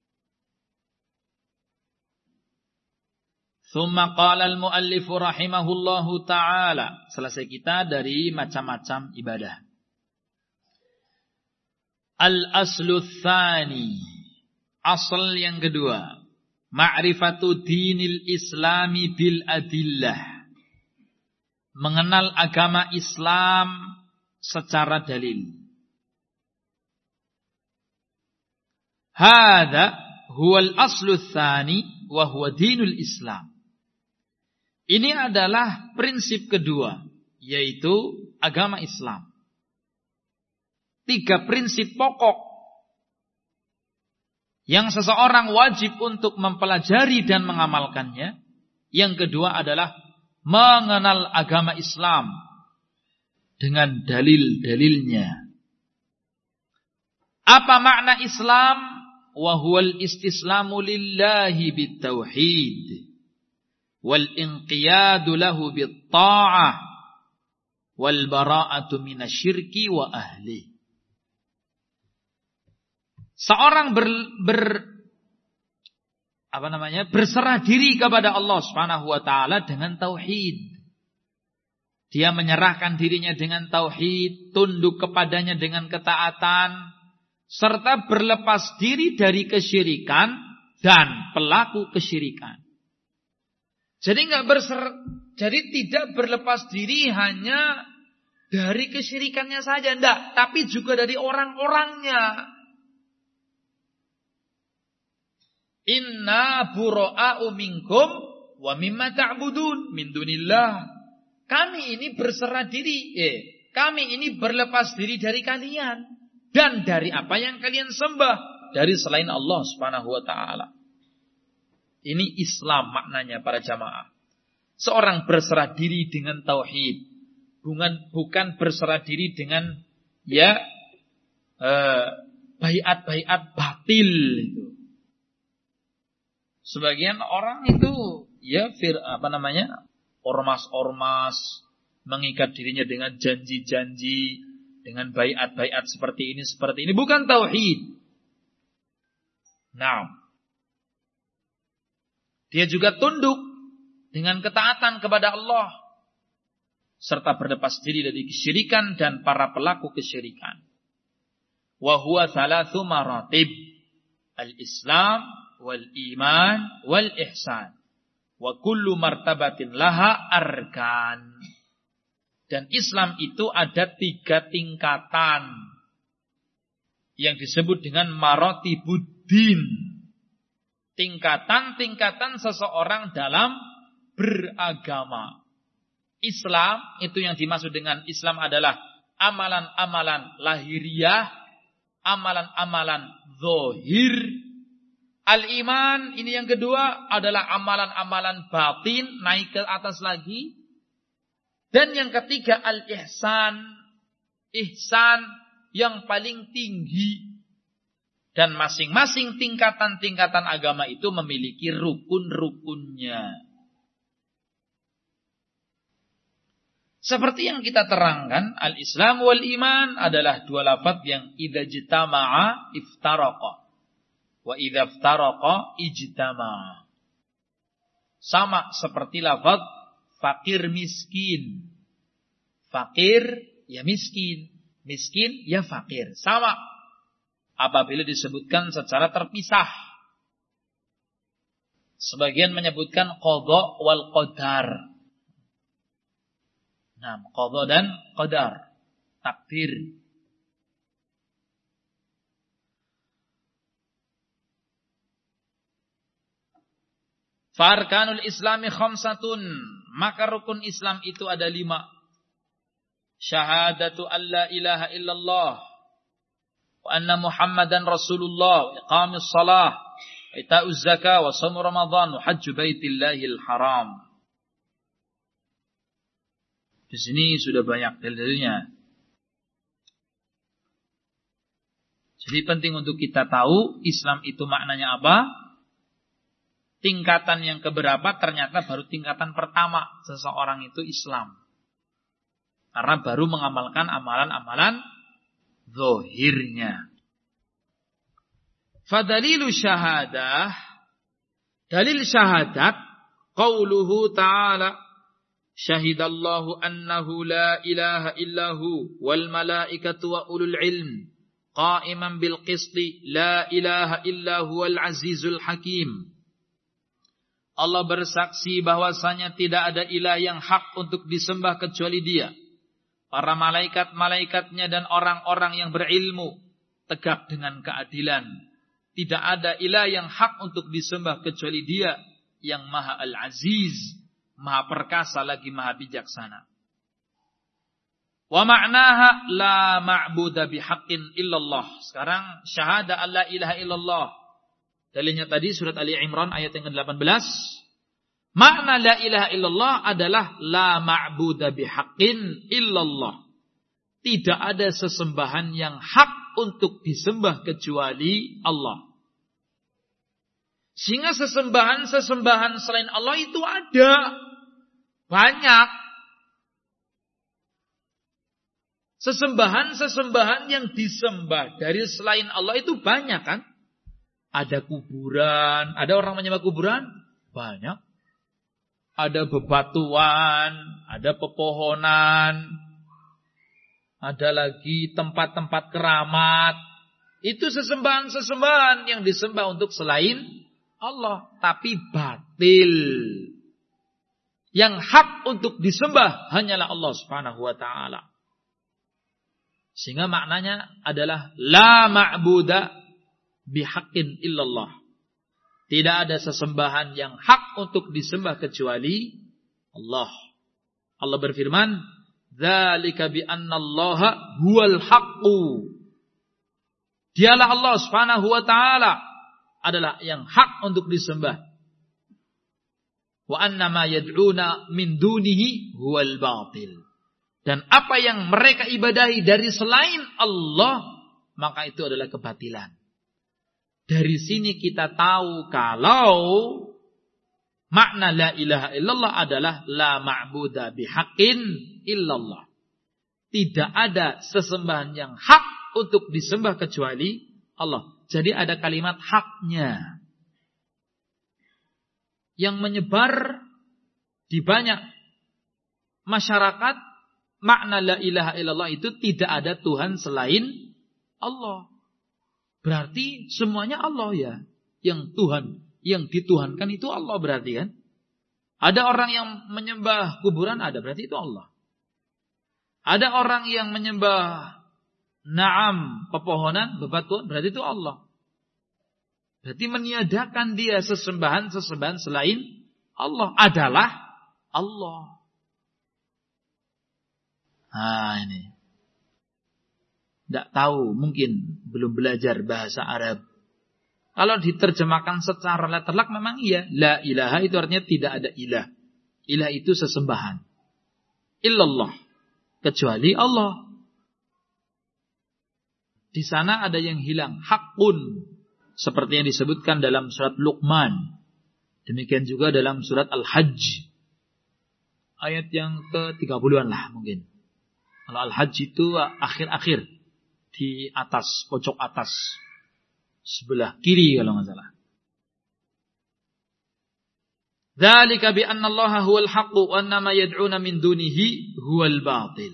Tsumma qala al-muallif rahimahullahu ta'ala. Selesai kita dari macam-macam ibadah. Al-aslu tsani. Asal yang kedua. Ma'rifatu dinil islami bil adillah. Mengenal agama Islam secara dalil. Hada huwal aslu tsani wa huwa dinul Islam. Ini adalah prinsip kedua, yaitu agama Islam. 3 prinsip pokok yang seseorang wajib untuk mempelajari dan mengamalkannya. Yang kedua adalah mengenal agama Islam dengan dalil-dalilnya. Apa makna Islam? Wa huwal istislamu lillahi bitauhid wal inqiyadu lahu bitta'ah wal bara'atu minasyirki wa ahli. Seorang berserah diri kepada Allah Subhanahu wa taala dengan tauhid. Dia menyerahkan dirinya dengan tauhid, tunduk kepadanya dengan ketaatan, serta berlepas diri dari kesyirikan dan pelaku kesyirikan. Jadi tidak berlepas diri hanya dari kesyirikannya saja, enggak, tapi juga dari orang-orangnya. Inna bura'u minkum wa mimma ta'budun min dunillah. Kami ini berserah diri, kami ini berlepas diri dari kalian dan dari apa yang kalian sembah dari selain Allah Subhanahu wa taala. Ini Islam maknanya para jamaah. Seorang berserah diri dengan tauhid, bukan berserah diri dengan baiat-baiat batil itu. Sebagian orang itu ormas-ormas mengikat dirinya dengan janji-janji, dengan baiat-baiat seperti ini, bukan tauhid. Nah, dia juga tunduk dengan ketaatan kepada Allah serta berlepas diri dari kesyirikan dan para pelaku kesyirikan. Wa huwa thalathu maratib, al-Islam wal iman wal ihsan. Wa kullu martabatin laha arkan. Dan Islam itu ada 3 tingkatan yang disebut dengan maratibuddin. Tingkatan-tingkatan seseorang dalam beragama. Islam itu yang dimaksud dengan Islam adalah amalan-amalan lahiriah, amalan-amalan zahir. Al-iman ini yang kedua adalah amalan-amalan batin, naik ke atas lagi. Dan yang ketiga al-ihsan, ihsan yang paling tinggi. Dan masing-masing tingkatan-tingkatan agama itu memiliki rukun-rukunnya. Seperti yang kita terangkan, al-Islam wal iman adalah 2 lafaz yang idza jitama'a iftaraqa wa idza iftaraqa ijtama'a. Sama seperti lafaz fakir miskin. Fakir ya miskin, miskin ya fakir. Sama apabila disebutkan secara terpisah. Sebagian menyebutkan qadha wal qadar. Nah, qadha dan qadar, takdir. Farkanul Islami khamsatun, maka rukun Islam itu ada 5. Syahadatu an la ilaha illallah wa anna Muhammadan Rasulullah, iqamis shalah, ita'uz zakah, wa shaum Ramadan, wa hajju baitillahil haram. Di sini sudah banyak dalilnya. Jadi penting untuk kita tahu Islam itu maknanya apa. Tingkatan yang keberapa ternyata baru tingkatan pertama seseorang itu Islam. Karena baru mengamalkan amalan-amalan zahirnya. Fadalilu syahadah, dalil syahadat, qauluhu ta'ala, syahidallahu annahu la ilaha illahu wal malaikatu wa ulul ilm, qa'iman bil qisti, la ilaha illahu wal azizul hakim. Allah bersaksi bahwasanya tidak ada ilah yang hak untuk disembah kecuali Dia. Para malaikat-malaikatnya dan orang-orang yang berilmu tegak dengan keadilan. Tidak ada ilah yang hak untuk disembah kecuali Dia yang Maha Al-Aziz, Maha Perkasa lagi Maha Bijaksana. Wa ma'naha la ma'buda bihaqqin illallah. Sekarang syahada alla ilaha illallah. Dalilnya tadi surat Ali Imran ayat yang ke-18. Makna la ilaha illallah adalah la ma'buda bihaqqin illallah. Tidak ada sesembahan yang hak untuk disembah kecuali Allah. Sehingga sesembahan-sesembahan selain Allah itu ada. Banyak. Sesembahan-sesembahan yang disembah dari selain Allah itu banyak kan? Ada kuburan. Ada orang menyembah kuburan? Banyak. Ada bebatuan. Ada pepohonan. Ada lagi tempat-tempat keramat. Itu sesembahan-sesembahan yang disembah untuk selain Allah. Tapi batil. Yang hak untuk disembah hanyalah Allah subhanahu wa ta'ala. Sehingga maknanya adalah la ma'buda bihaqqin illallah. Tidak ada sesembahan yang hak untuk disembah kecuali Allah. Allah berfirman, dzalika bi annallaha huwal haqqu. Dialah Allah Subhanahu wa taala adalah yang hak untuk disembah. Wa annama yad'una min dunihi huwal batil. Dan apa yang mereka ibadahi dari selain Allah, maka itu adalah kebatilan. Dari sini kita tahu kalau makna la ilaha illallah adalah la ma'buda bihaqqin illallah. Tidak ada sesembahan yang hak untuk disembah kecuali Allah. Jadi ada kalimat haknya yang menyebar di banyak masyarakat. Makna la ilaha illallah itu tidak ada Tuhan selain Allah. Berarti semuanya Allah ya. Yang Tuhan, yang dituhankan itu Allah berarti kan. Ada orang yang menyembah kuburan, ada berarti itu Allah. Ada orang yang menyembah pepohonan, bebatuan, berarti itu Allah. Berarti meniadakan dia sesembahan selain Allah adalah Allah. Ini. Tidak tahu, mungkin belum belajar bahasa Arab. Kalau diterjemahkan secara letterlek memang iya. La ilaha itu artinya tidak ada ilah. Ilah itu sesembahan. Illallah. Kecuali Allah. Di sana ada yang hilang. Haqqun. Seperti yang disebutkan dalam surat Luqman. Demikian juga dalam surat Al-Hajj. Ayat yang ke-30-an lah mungkin. Kalau Al-Hajj itu akhir-akhir. Di atas, pojok atas. Sebelah kiri kalau nggak salah. Dzalika bi anna Allaha huwal haqqu wa annama yad'una min dunihi huwal batil.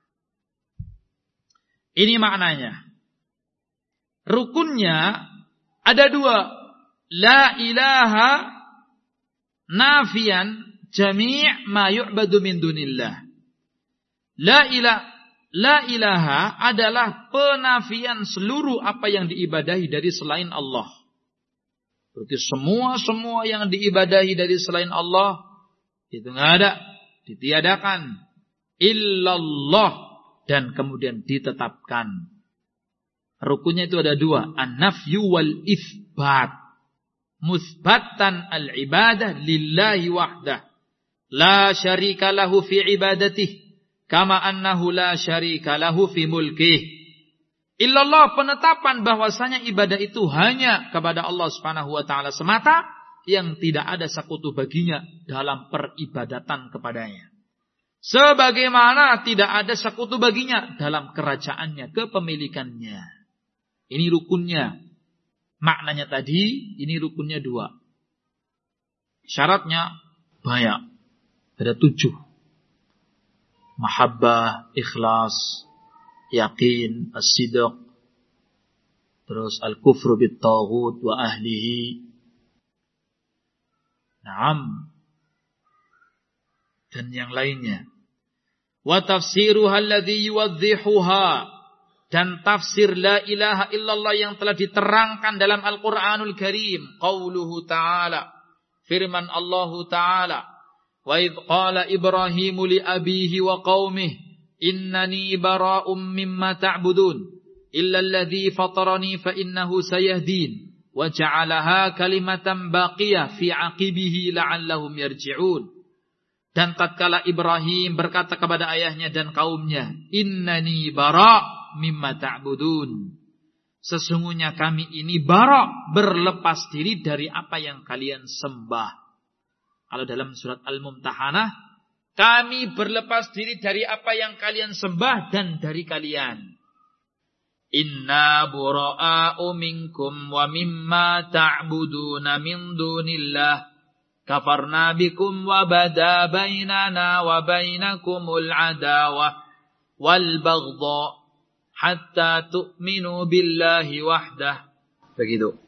Ini maknanya. Rukunnya ada dua. La ilaha nafian jami' ma yu'badu min dunillah. La ilaha adalah penafian seluruh apa yang diibadahi dari selain Allah. Berarti semua yang diibadahi dari selain Allah itu enggak ada, ditiadakan. Illallah, dan kemudian ditetapkan. Rukunnya itu ada dua, an-nafyu wal itsbat. Musbatan al-ibadah lillahi wahdah. La syarika lahu fi ibadatihi. Kama annahu la syarika lahu fi mulkih. Illallah, penetapan bahwasanya ibadah itu hanya kepada Allah Subhanahu wa taala semata, yang tidak ada sekutu baginya dalam peribadatan kepadanya. Sebagaimana tidak ada sekutu baginya dalam kerajaannya, kepemilikannya. Ini rukunnya. Maknanya tadi, ini rukunnya dua. Syaratnya banyak. Ada 7. Mahabbah, ikhlas, yakin, as-sidq, terus al-kufru bit-taghut wa ahlihi. Naam. Dan yang lainnya. Wa tafsiruha alladhi yuwadhihuha, dan tafsir la ilaha illallah yang telah diterangkan dalam Al-Qur'anul Karim. Qauluhu ta'ala, firman Allah ta'ala, wa idh qala Ibrahimu li abihi wa qaumihi innani bara'um mimma ta'budun illa alladhi fatarani fa innahu sayahdin wa ja'alaha kalimatan baqiyah fi 'aqibihi la'allahum yarji'un. Dan tatkala Ibrahim berkata kepada ayahnya dan kaumnya, innani bara' mimma ta'budun, Sesungguhnya kami ini bara, berlepas diri dari apa yang kalian sembah. Kalau dalam surat Al-Mumtahanah, kami berlepas diri dari apa yang kalian sembah dan dari kalian. Inna bura'a'u minkum wa mimma ta'buduna min dunillah. Kafarna bikum wa bada bainana wa bainakumul adawah wal baghdha hatta tu'minu billahi wahdah. Begitu.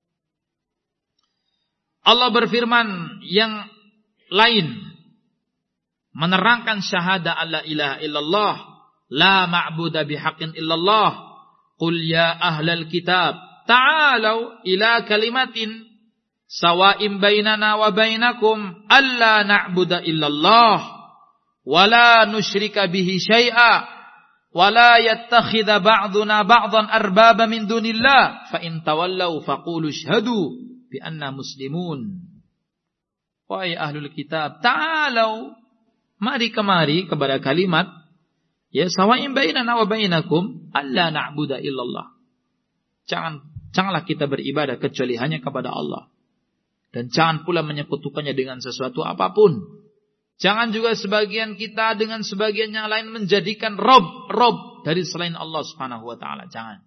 Allah berfirman yang lain menerangkan syahadah alla ilaha illallah la ma'budu bihaqqin illallah. Qul ya ahlal kitab ta'alu ila kalimatin sawa'in bainana wa bainakum alla na'budu illallah wa la nusyrika bihi syai'a wa la yattakhidha ba'duna ba'dan arbaba min dunillah fa in tawallaw faqulu ashhadu bi anna muslimun. Wahai ahlul kitab, ta'alu, mari kemari kepada kalimat ya sawa'in bainana wa bainakum alla na'budu illallah. Janganlah kita beribadah kecuali hanya kepada Allah. Dan jangan pula menyekutukannya dengan sesuatu apapun. Jangan juga sebagian kita dengan sebagian yang lain menjadikan rob dari selain Allah Subhanahu wa taala. Jangan.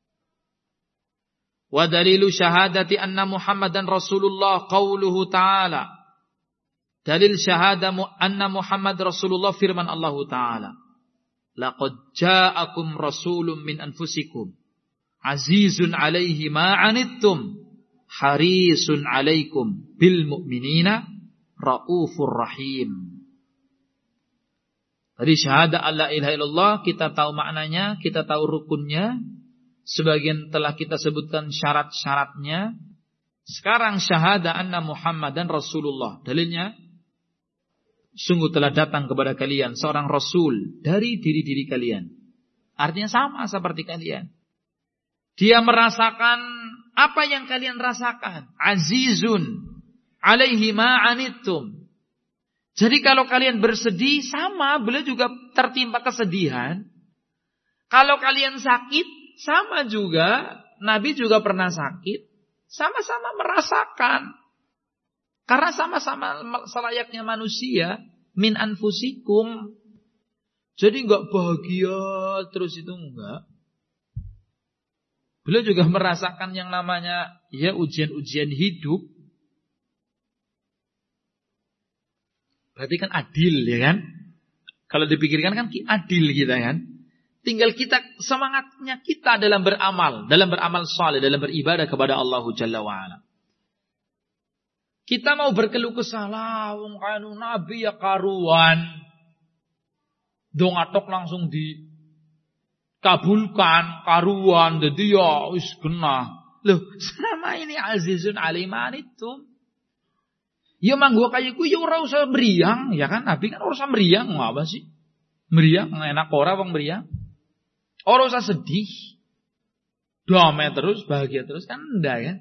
Wa dalilu syahadati anna Muhammadan Rasulullah qauluhu ta'ala. Dalil syahadah anna Muhammad Rasulullah firman Allah taala. Laqad ja'akum rasulun min anfusikum azizun 'alaihi ma 'anittum harisun 'alaikum bil mu'minina raufur rahim. Dari syahadah alla ilaha illallah kita tahu maknanya, kita tahu rukunnya, sebagian telah kita sebutkan syarat-syaratnya. Sekarang syahadah anna Muhammadan Rasulullah. Dalilnya, sungguh telah datang kepada kalian seorang Rasul dari diri-diri kalian. Artinya sama seperti kalian. Dia merasakan apa yang kalian rasakan. Azizun alaihi ma'anittum. Jadi kalau kalian bersedih, sama, beliau juga tertimpa kesedihan. Kalau kalian sakit, sama juga. Nabi juga pernah sakit. Sama-sama merasakan. Karena sama-sama selayaknya manusia, min anfusikum. Jadi enggak bahagia terus itu enggak. Beliau juga merasakan yang namanya ya ujian-ujian hidup. Berarti kan adil ya kan? Kalau dipikirkan kan adil kita kan? Tinggal kita semangatnya kita dalam beramal saleh, dalam beribadah kepada Allah Jalla wa Ala. Kita mau berkeluh kesah, wong kanu nabi ya karuan. Dong atok langsung dikabulkan karuan, jadi ya wis genah. Loh, selama ini azizun aliman itu. Ya manggo kayak gue ya ora usah meriang, ya kan? Nabi kan ora usah meriang, apa sih? Meriang enak ora wong meriang. Ora usah sedih. Damai terus, bahagia terus kan enggak ya?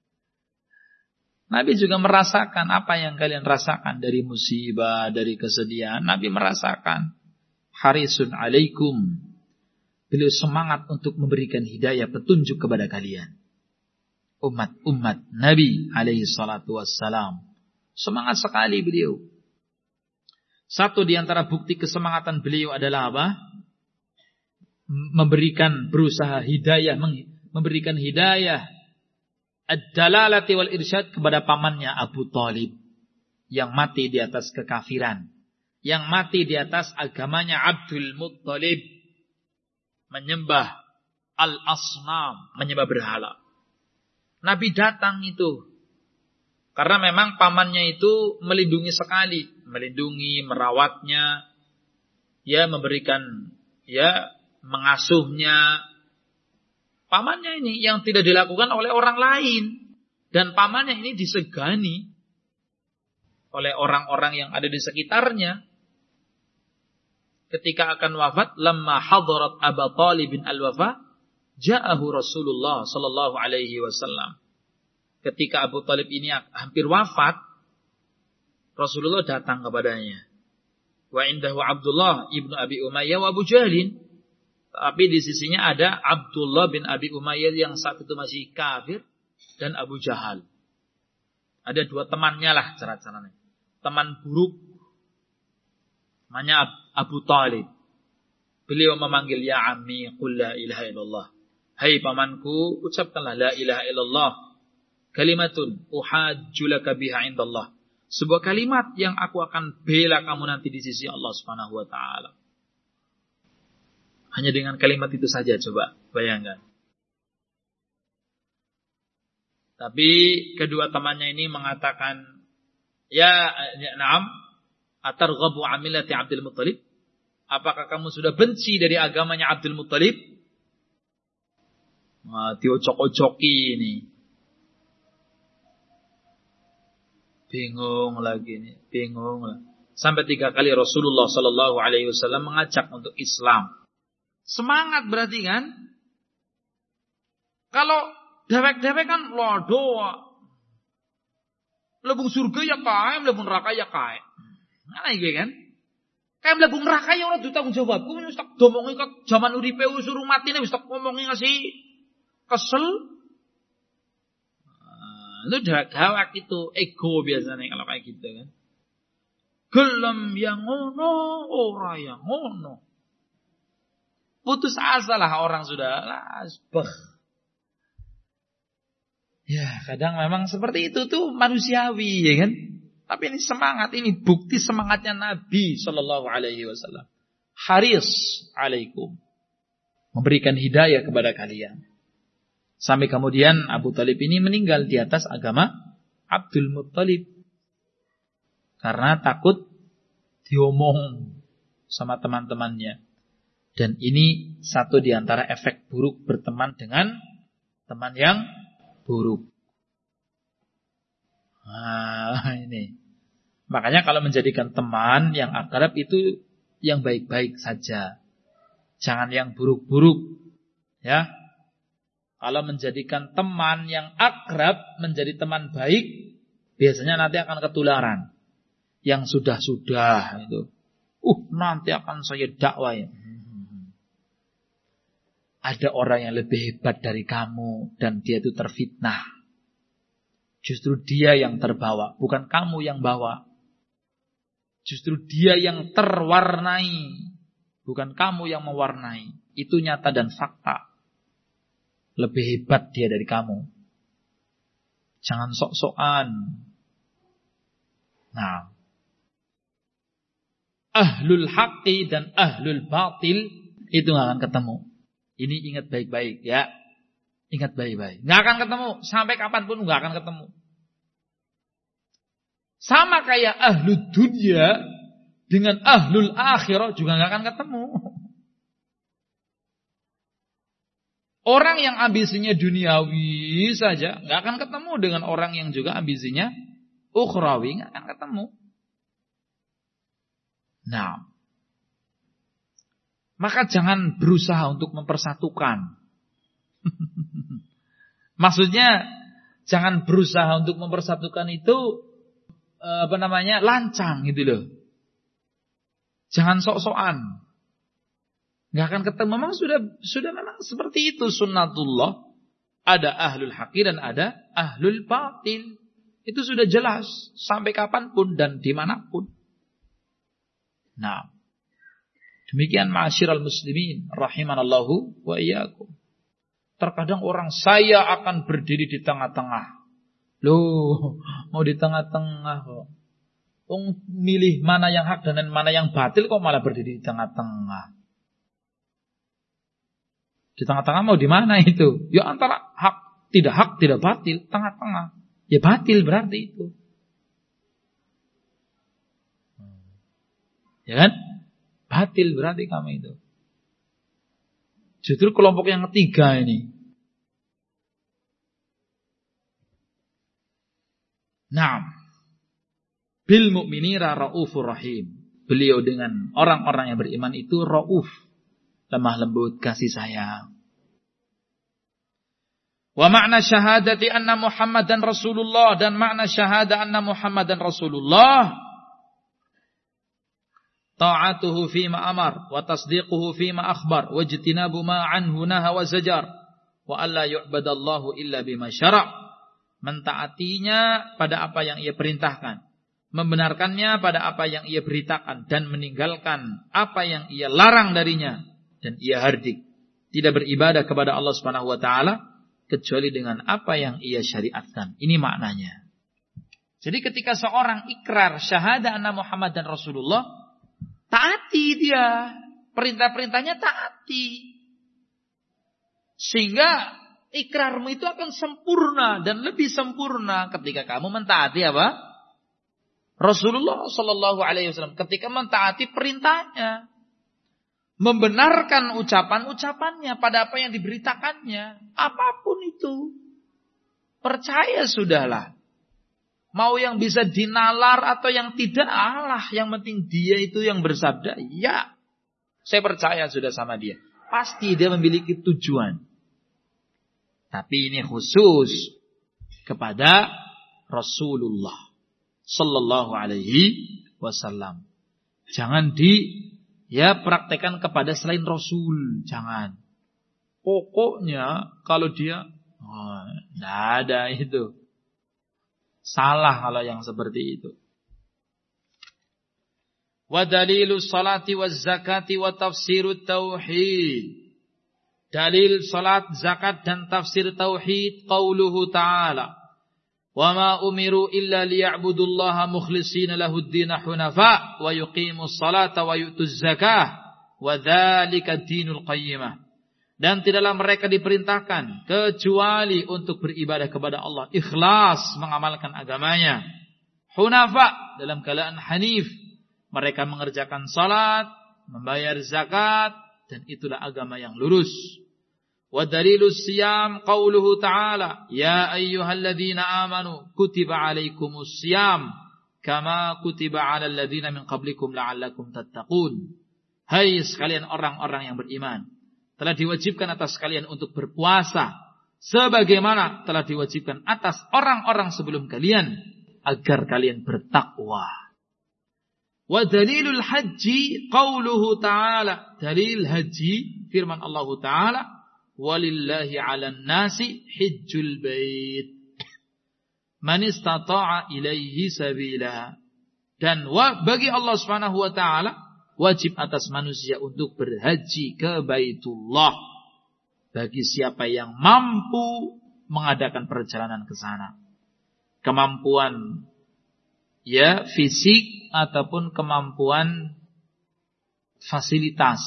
Nabi juga merasakan apa yang kalian rasakan dari musibah, dari kesedihan. Nabi merasakan. Harisun alaikum. Beliau semangat untuk memberikan hidayah, petunjuk kepada kalian. Umat Nabi alaihi salatu wassalam. Semangat sekali beliau. Satu di antara bukti kesemangatan beliau adalah apa? Berusaha hidayah, memberikan hidayah ad-dalalati wal irsyad kepada pamannya Abu Thalib yang mati di atas kekafiran, yang mati di atas agamanya Abdul Muttalib, menyembah al-asnam, menyembah berhala. Nabi datang itu karena memang pamannya itu melindungi sekali, melindungi, merawatnya, ya memberikan, ya mengasuhnya. Pamannya ini yang tidak dilakukan oleh orang lain. Dan pamannya ini disegani oleh orang-orang yang ada di sekitarnya. Ketika akan wafat, lamma hadarat Abu Thalib bin al-wafa, ja'ahu Rasulullah sallallahu alaihi wasallam. Ketika Abu Thalib ini hampir wafat, Rasulullah datang kepadanya. Wa indahu Abdullah ibnu Abi Umayyah wa Abu Jahlin. Tapi di sisinya ada Abdullah bin Abi Umayyah yang saat itu masih kafir dan Abu Jahal. Ada dua temannya lah cara-caranya. Teman buruk. Namanya Abu Talib. Beliau memanggil, ya ammi qul la ilaha illallah. Hai pamanku, ucapkanlah la ilaha illallah. Kalimatun uhajju laka biha indallah. Sebuah kalimat yang aku akan bela kamu nanti di sisi Allah Subhanahu wa taala. Hanya dengan kalimat itu saja, coba bayangkan. Tapi kedua temannya ini mengatakan, ya na'am, atarghabu amilati Abdul Muttalib? Apakah kamu sudah benci dari agamanya Abdul Muttalib? Diocok-ocoki ini. Bingung lagi nih, bingung lah. Sampai 3 kali Rasulullah sallallahu alaihi wasallam mengajak untuk Islam. Semangat berarti kan? Kalau dewek-dewek kan doa. Lebung surga ya kae, lebung neraka ya kae. Ngene iki kan? Kae lebung neraka ya ora ditanggung jawab. Ku wis tak domongi kok jaman uripe suruh matine wis tak ngomongi ngasih kesel. Itu gawak itu ego biasanya kalau kayak gitu kan. Gelem yang ngono, ora yang ngono. Putus asa lah orang sudah lasbah. Ya kadang memang seperti itu tuh manusiawi ya kan. Tapi ini semangat, ini bukti semangatnya Nabi Sallallahu Alaihi Wasallam. Haris alaikum. Memberikan hidayah kepada kalian. Sampai kemudian Abu Talib ini meninggal di atas agama Abdul Muttalib. Karena takut diomong sama teman-temannya. Dan ini satu di antara efek buruk berteman dengan teman yang buruk. Nah, ini. Makanya kalau menjadikan teman yang akrab itu yang baik-baik saja. Jangan yang buruk-buruk. Ya. Kalau menjadikan teman yang akrab menjadi teman baik, biasanya nanti akan ketularan. Yang sudah-sudah itu. Nanti akan saya dakwah ya. Ada orang yang lebih hebat dari kamu dan dia itu terfitnah. Justru dia yang terbawa, bukan kamu yang bawa. Justru dia yang terwarnai, bukan kamu yang mewarnai. Itu nyata dan fakta. Lebih hebat dia dari kamu. Jangan sok-sokan. Nah, ahlul haqqi dan ahlul batil itu gak akan ketemu. Ini ingat baik-baik ya. Ingat baik-baik. Gak akan ketemu. Sampai kapanpun gak akan ketemu. Sama kayak ahlul dunia dengan ahlul akhirah juga gak akan ketemu. Orang yang ambisinya duniawi saja gak akan ketemu dengan orang yang juga ambisinya ukhrawi, gak akan ketemu. Nah, maka jangan berusaha untuk mempersatukan. Maksudnya jangan berusaha untuk mempersatukan itu lancang gitu loh. Jangan sok-sokan. Nggak akan ketemu. Memang sudah memang seperti itu sunnatullah. Ada ahlul haqqi dan ada ahlul batil. Itu sudah jelas sampai kapanpun dan dimanapun. Nah, demikian ma'asyiral muslimin rahimanallahu wa iyyakum. Terkadang orang saya akan berdiri di tengah-tengah. Loh, mau di tengah-tengah kok. Milih mana yang hak dan mana yang batil kok malah berdiri di tengah-tengah. Di tengah-tengah mau di mana itu? Ya antara hak, tidak batil, tengah-tengah. Ya batil berarti itu. Ya kan? Batil berarti kamu itu. Justru kelompok yang ketiga ini. Naam. Bil mu'minina raufur rahim. Beliau dengan orang-orang yang beriman itu rauf. Lemah lembut, kasih sayang. Wa makna syahadati anna Muhammadan Rasulullah. Dan makna syahadah anna Muhammadan Rasulullah. ta'atuhu fima amar wa tasdiquhu fima akhbar wa ijtinabu ma anhu naha wa zajar wa alla yu'badallahu illa bima syara'. Mentaatinya pada apa yang ia perintahkan, membenarkannya pada apa yang ia beritakan, dan meninggalkan apa yang ia larang darinya, dan ia hardik tidak beribadah kepada Allah Subhanahu wa taala kecuali dengan apa yang ia syariatkan. Ini maknanya. Jadi ketika seorang ikrar syahadah anna Muhammad dan Rasulullah, taati dia, perintah-perintahnya taati. Sehingga ikrarmu itu akan sempurna dan lebih sempurna ketika kamu mentaati apa? Rasulullah sallallahu alaihi wasallam, ketika mentaati perintahnya, membenarkan ucapan-ucapannya pada apa yang diberitakannya, apapun itu. Percaya sudahlah. Mau yang bisa dinalar atau yang tidak, Allah, yang penting dia itu yang bersabda, ya, saya percaya sudah sama dia. Pasti dia memiliki tujuan. Tapi ini khusus kepada Rasulullah sallallahu alaihi wasallam. Jangan praktekkan kepada selain Rasul, jangan. Pokoknya kalau dia tidak ada itu. Salah kalau yang seperti itu. Wa dalilus salati waz zakati wa tafsirut tauhid. Dalil salat, zakat dan tafsir tauhid qauluhu ta'ala. Wa ma umiru illa liya'budullaha mukhlishina lahud-din hunafa wa yuqimus salata wa yu'tuz zakah wa dzalika dinul qayyimah. Dan tidaklah mereka diperintahkan kecuali untuk beribadah kepada Allah, ikhlas mengamalkan agamanya. Hunafa, dalam keadaan hanif, mereka mengerjakan salat, membayar zakat, dan itulah agama yang lurus. Wa dalilus siyam qauluhu ta'ala, ya ayyuhalladzina amanu kutiba alaikumus siyam kama kutiba 'alal ladzina min qablikum la'allakum tattaqun. Hai sekalian orang-orang yang beriman, telah diwajibkan atas kalian untuk berpuasa sebagaimana telah diwajibkan atas orang-orang sebelum kalian agar kalian bertakwa. Wa dalilul haji qauluhu ta'ala, dalil haji firman Allah Ta'ala, walillahi 'alan nasi hajjul bait man istata'a ilaihi sabila. Dan bagi Allah Subhanahu wa taala wajib atas manusia untuk berhaji ke Baitullah bagi siapa yang mampu mengadakan perjalanan ke sana. Kemampuan fisik ataupun kemampuan fasilitas.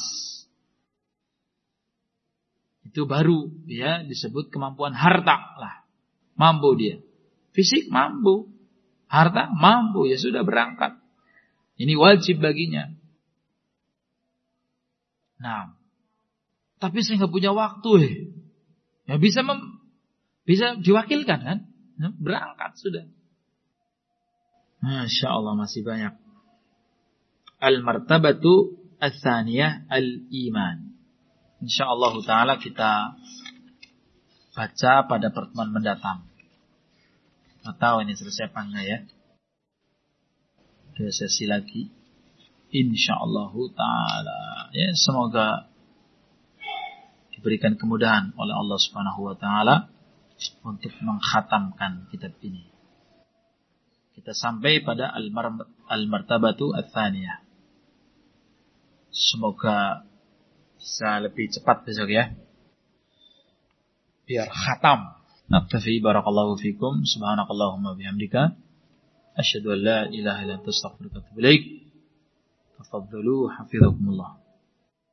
Itu baru disebut kemampuan harta lah. Mampu dia. Fisik mampu, harta mampu, ya sudah berangkat. Ini wajib baginya. Nah, tapi saya nggak punya waktu, ya bisa diwakilkan kan? Berangkat sudah. Masya Allah masih banyak. Al-martabatu ats-tsaniyah al-iman. Insyaallah taala kita baca pada pertemuan mendatang. Nggak tahu ini selesai apa enggak ya. 2 sesi lagi. Insyaallah ta'ala. Ya, semoga diberikan kemudahan oleh Allah Subhanahu wa ta'ala untuk mengkhatamkan kitab ini. Kita sampai pada al-martabatu ats-tsaniyah. Semoga bisa lebih cepat besok ya. Biar khatam. Naktafi barakallahu fikum. Subhanakallahumma bihamdika. Asyhadu an la ilaha illa anta astaghfiruka wa atubu ilaik. Tafadhalu hafizakumullah.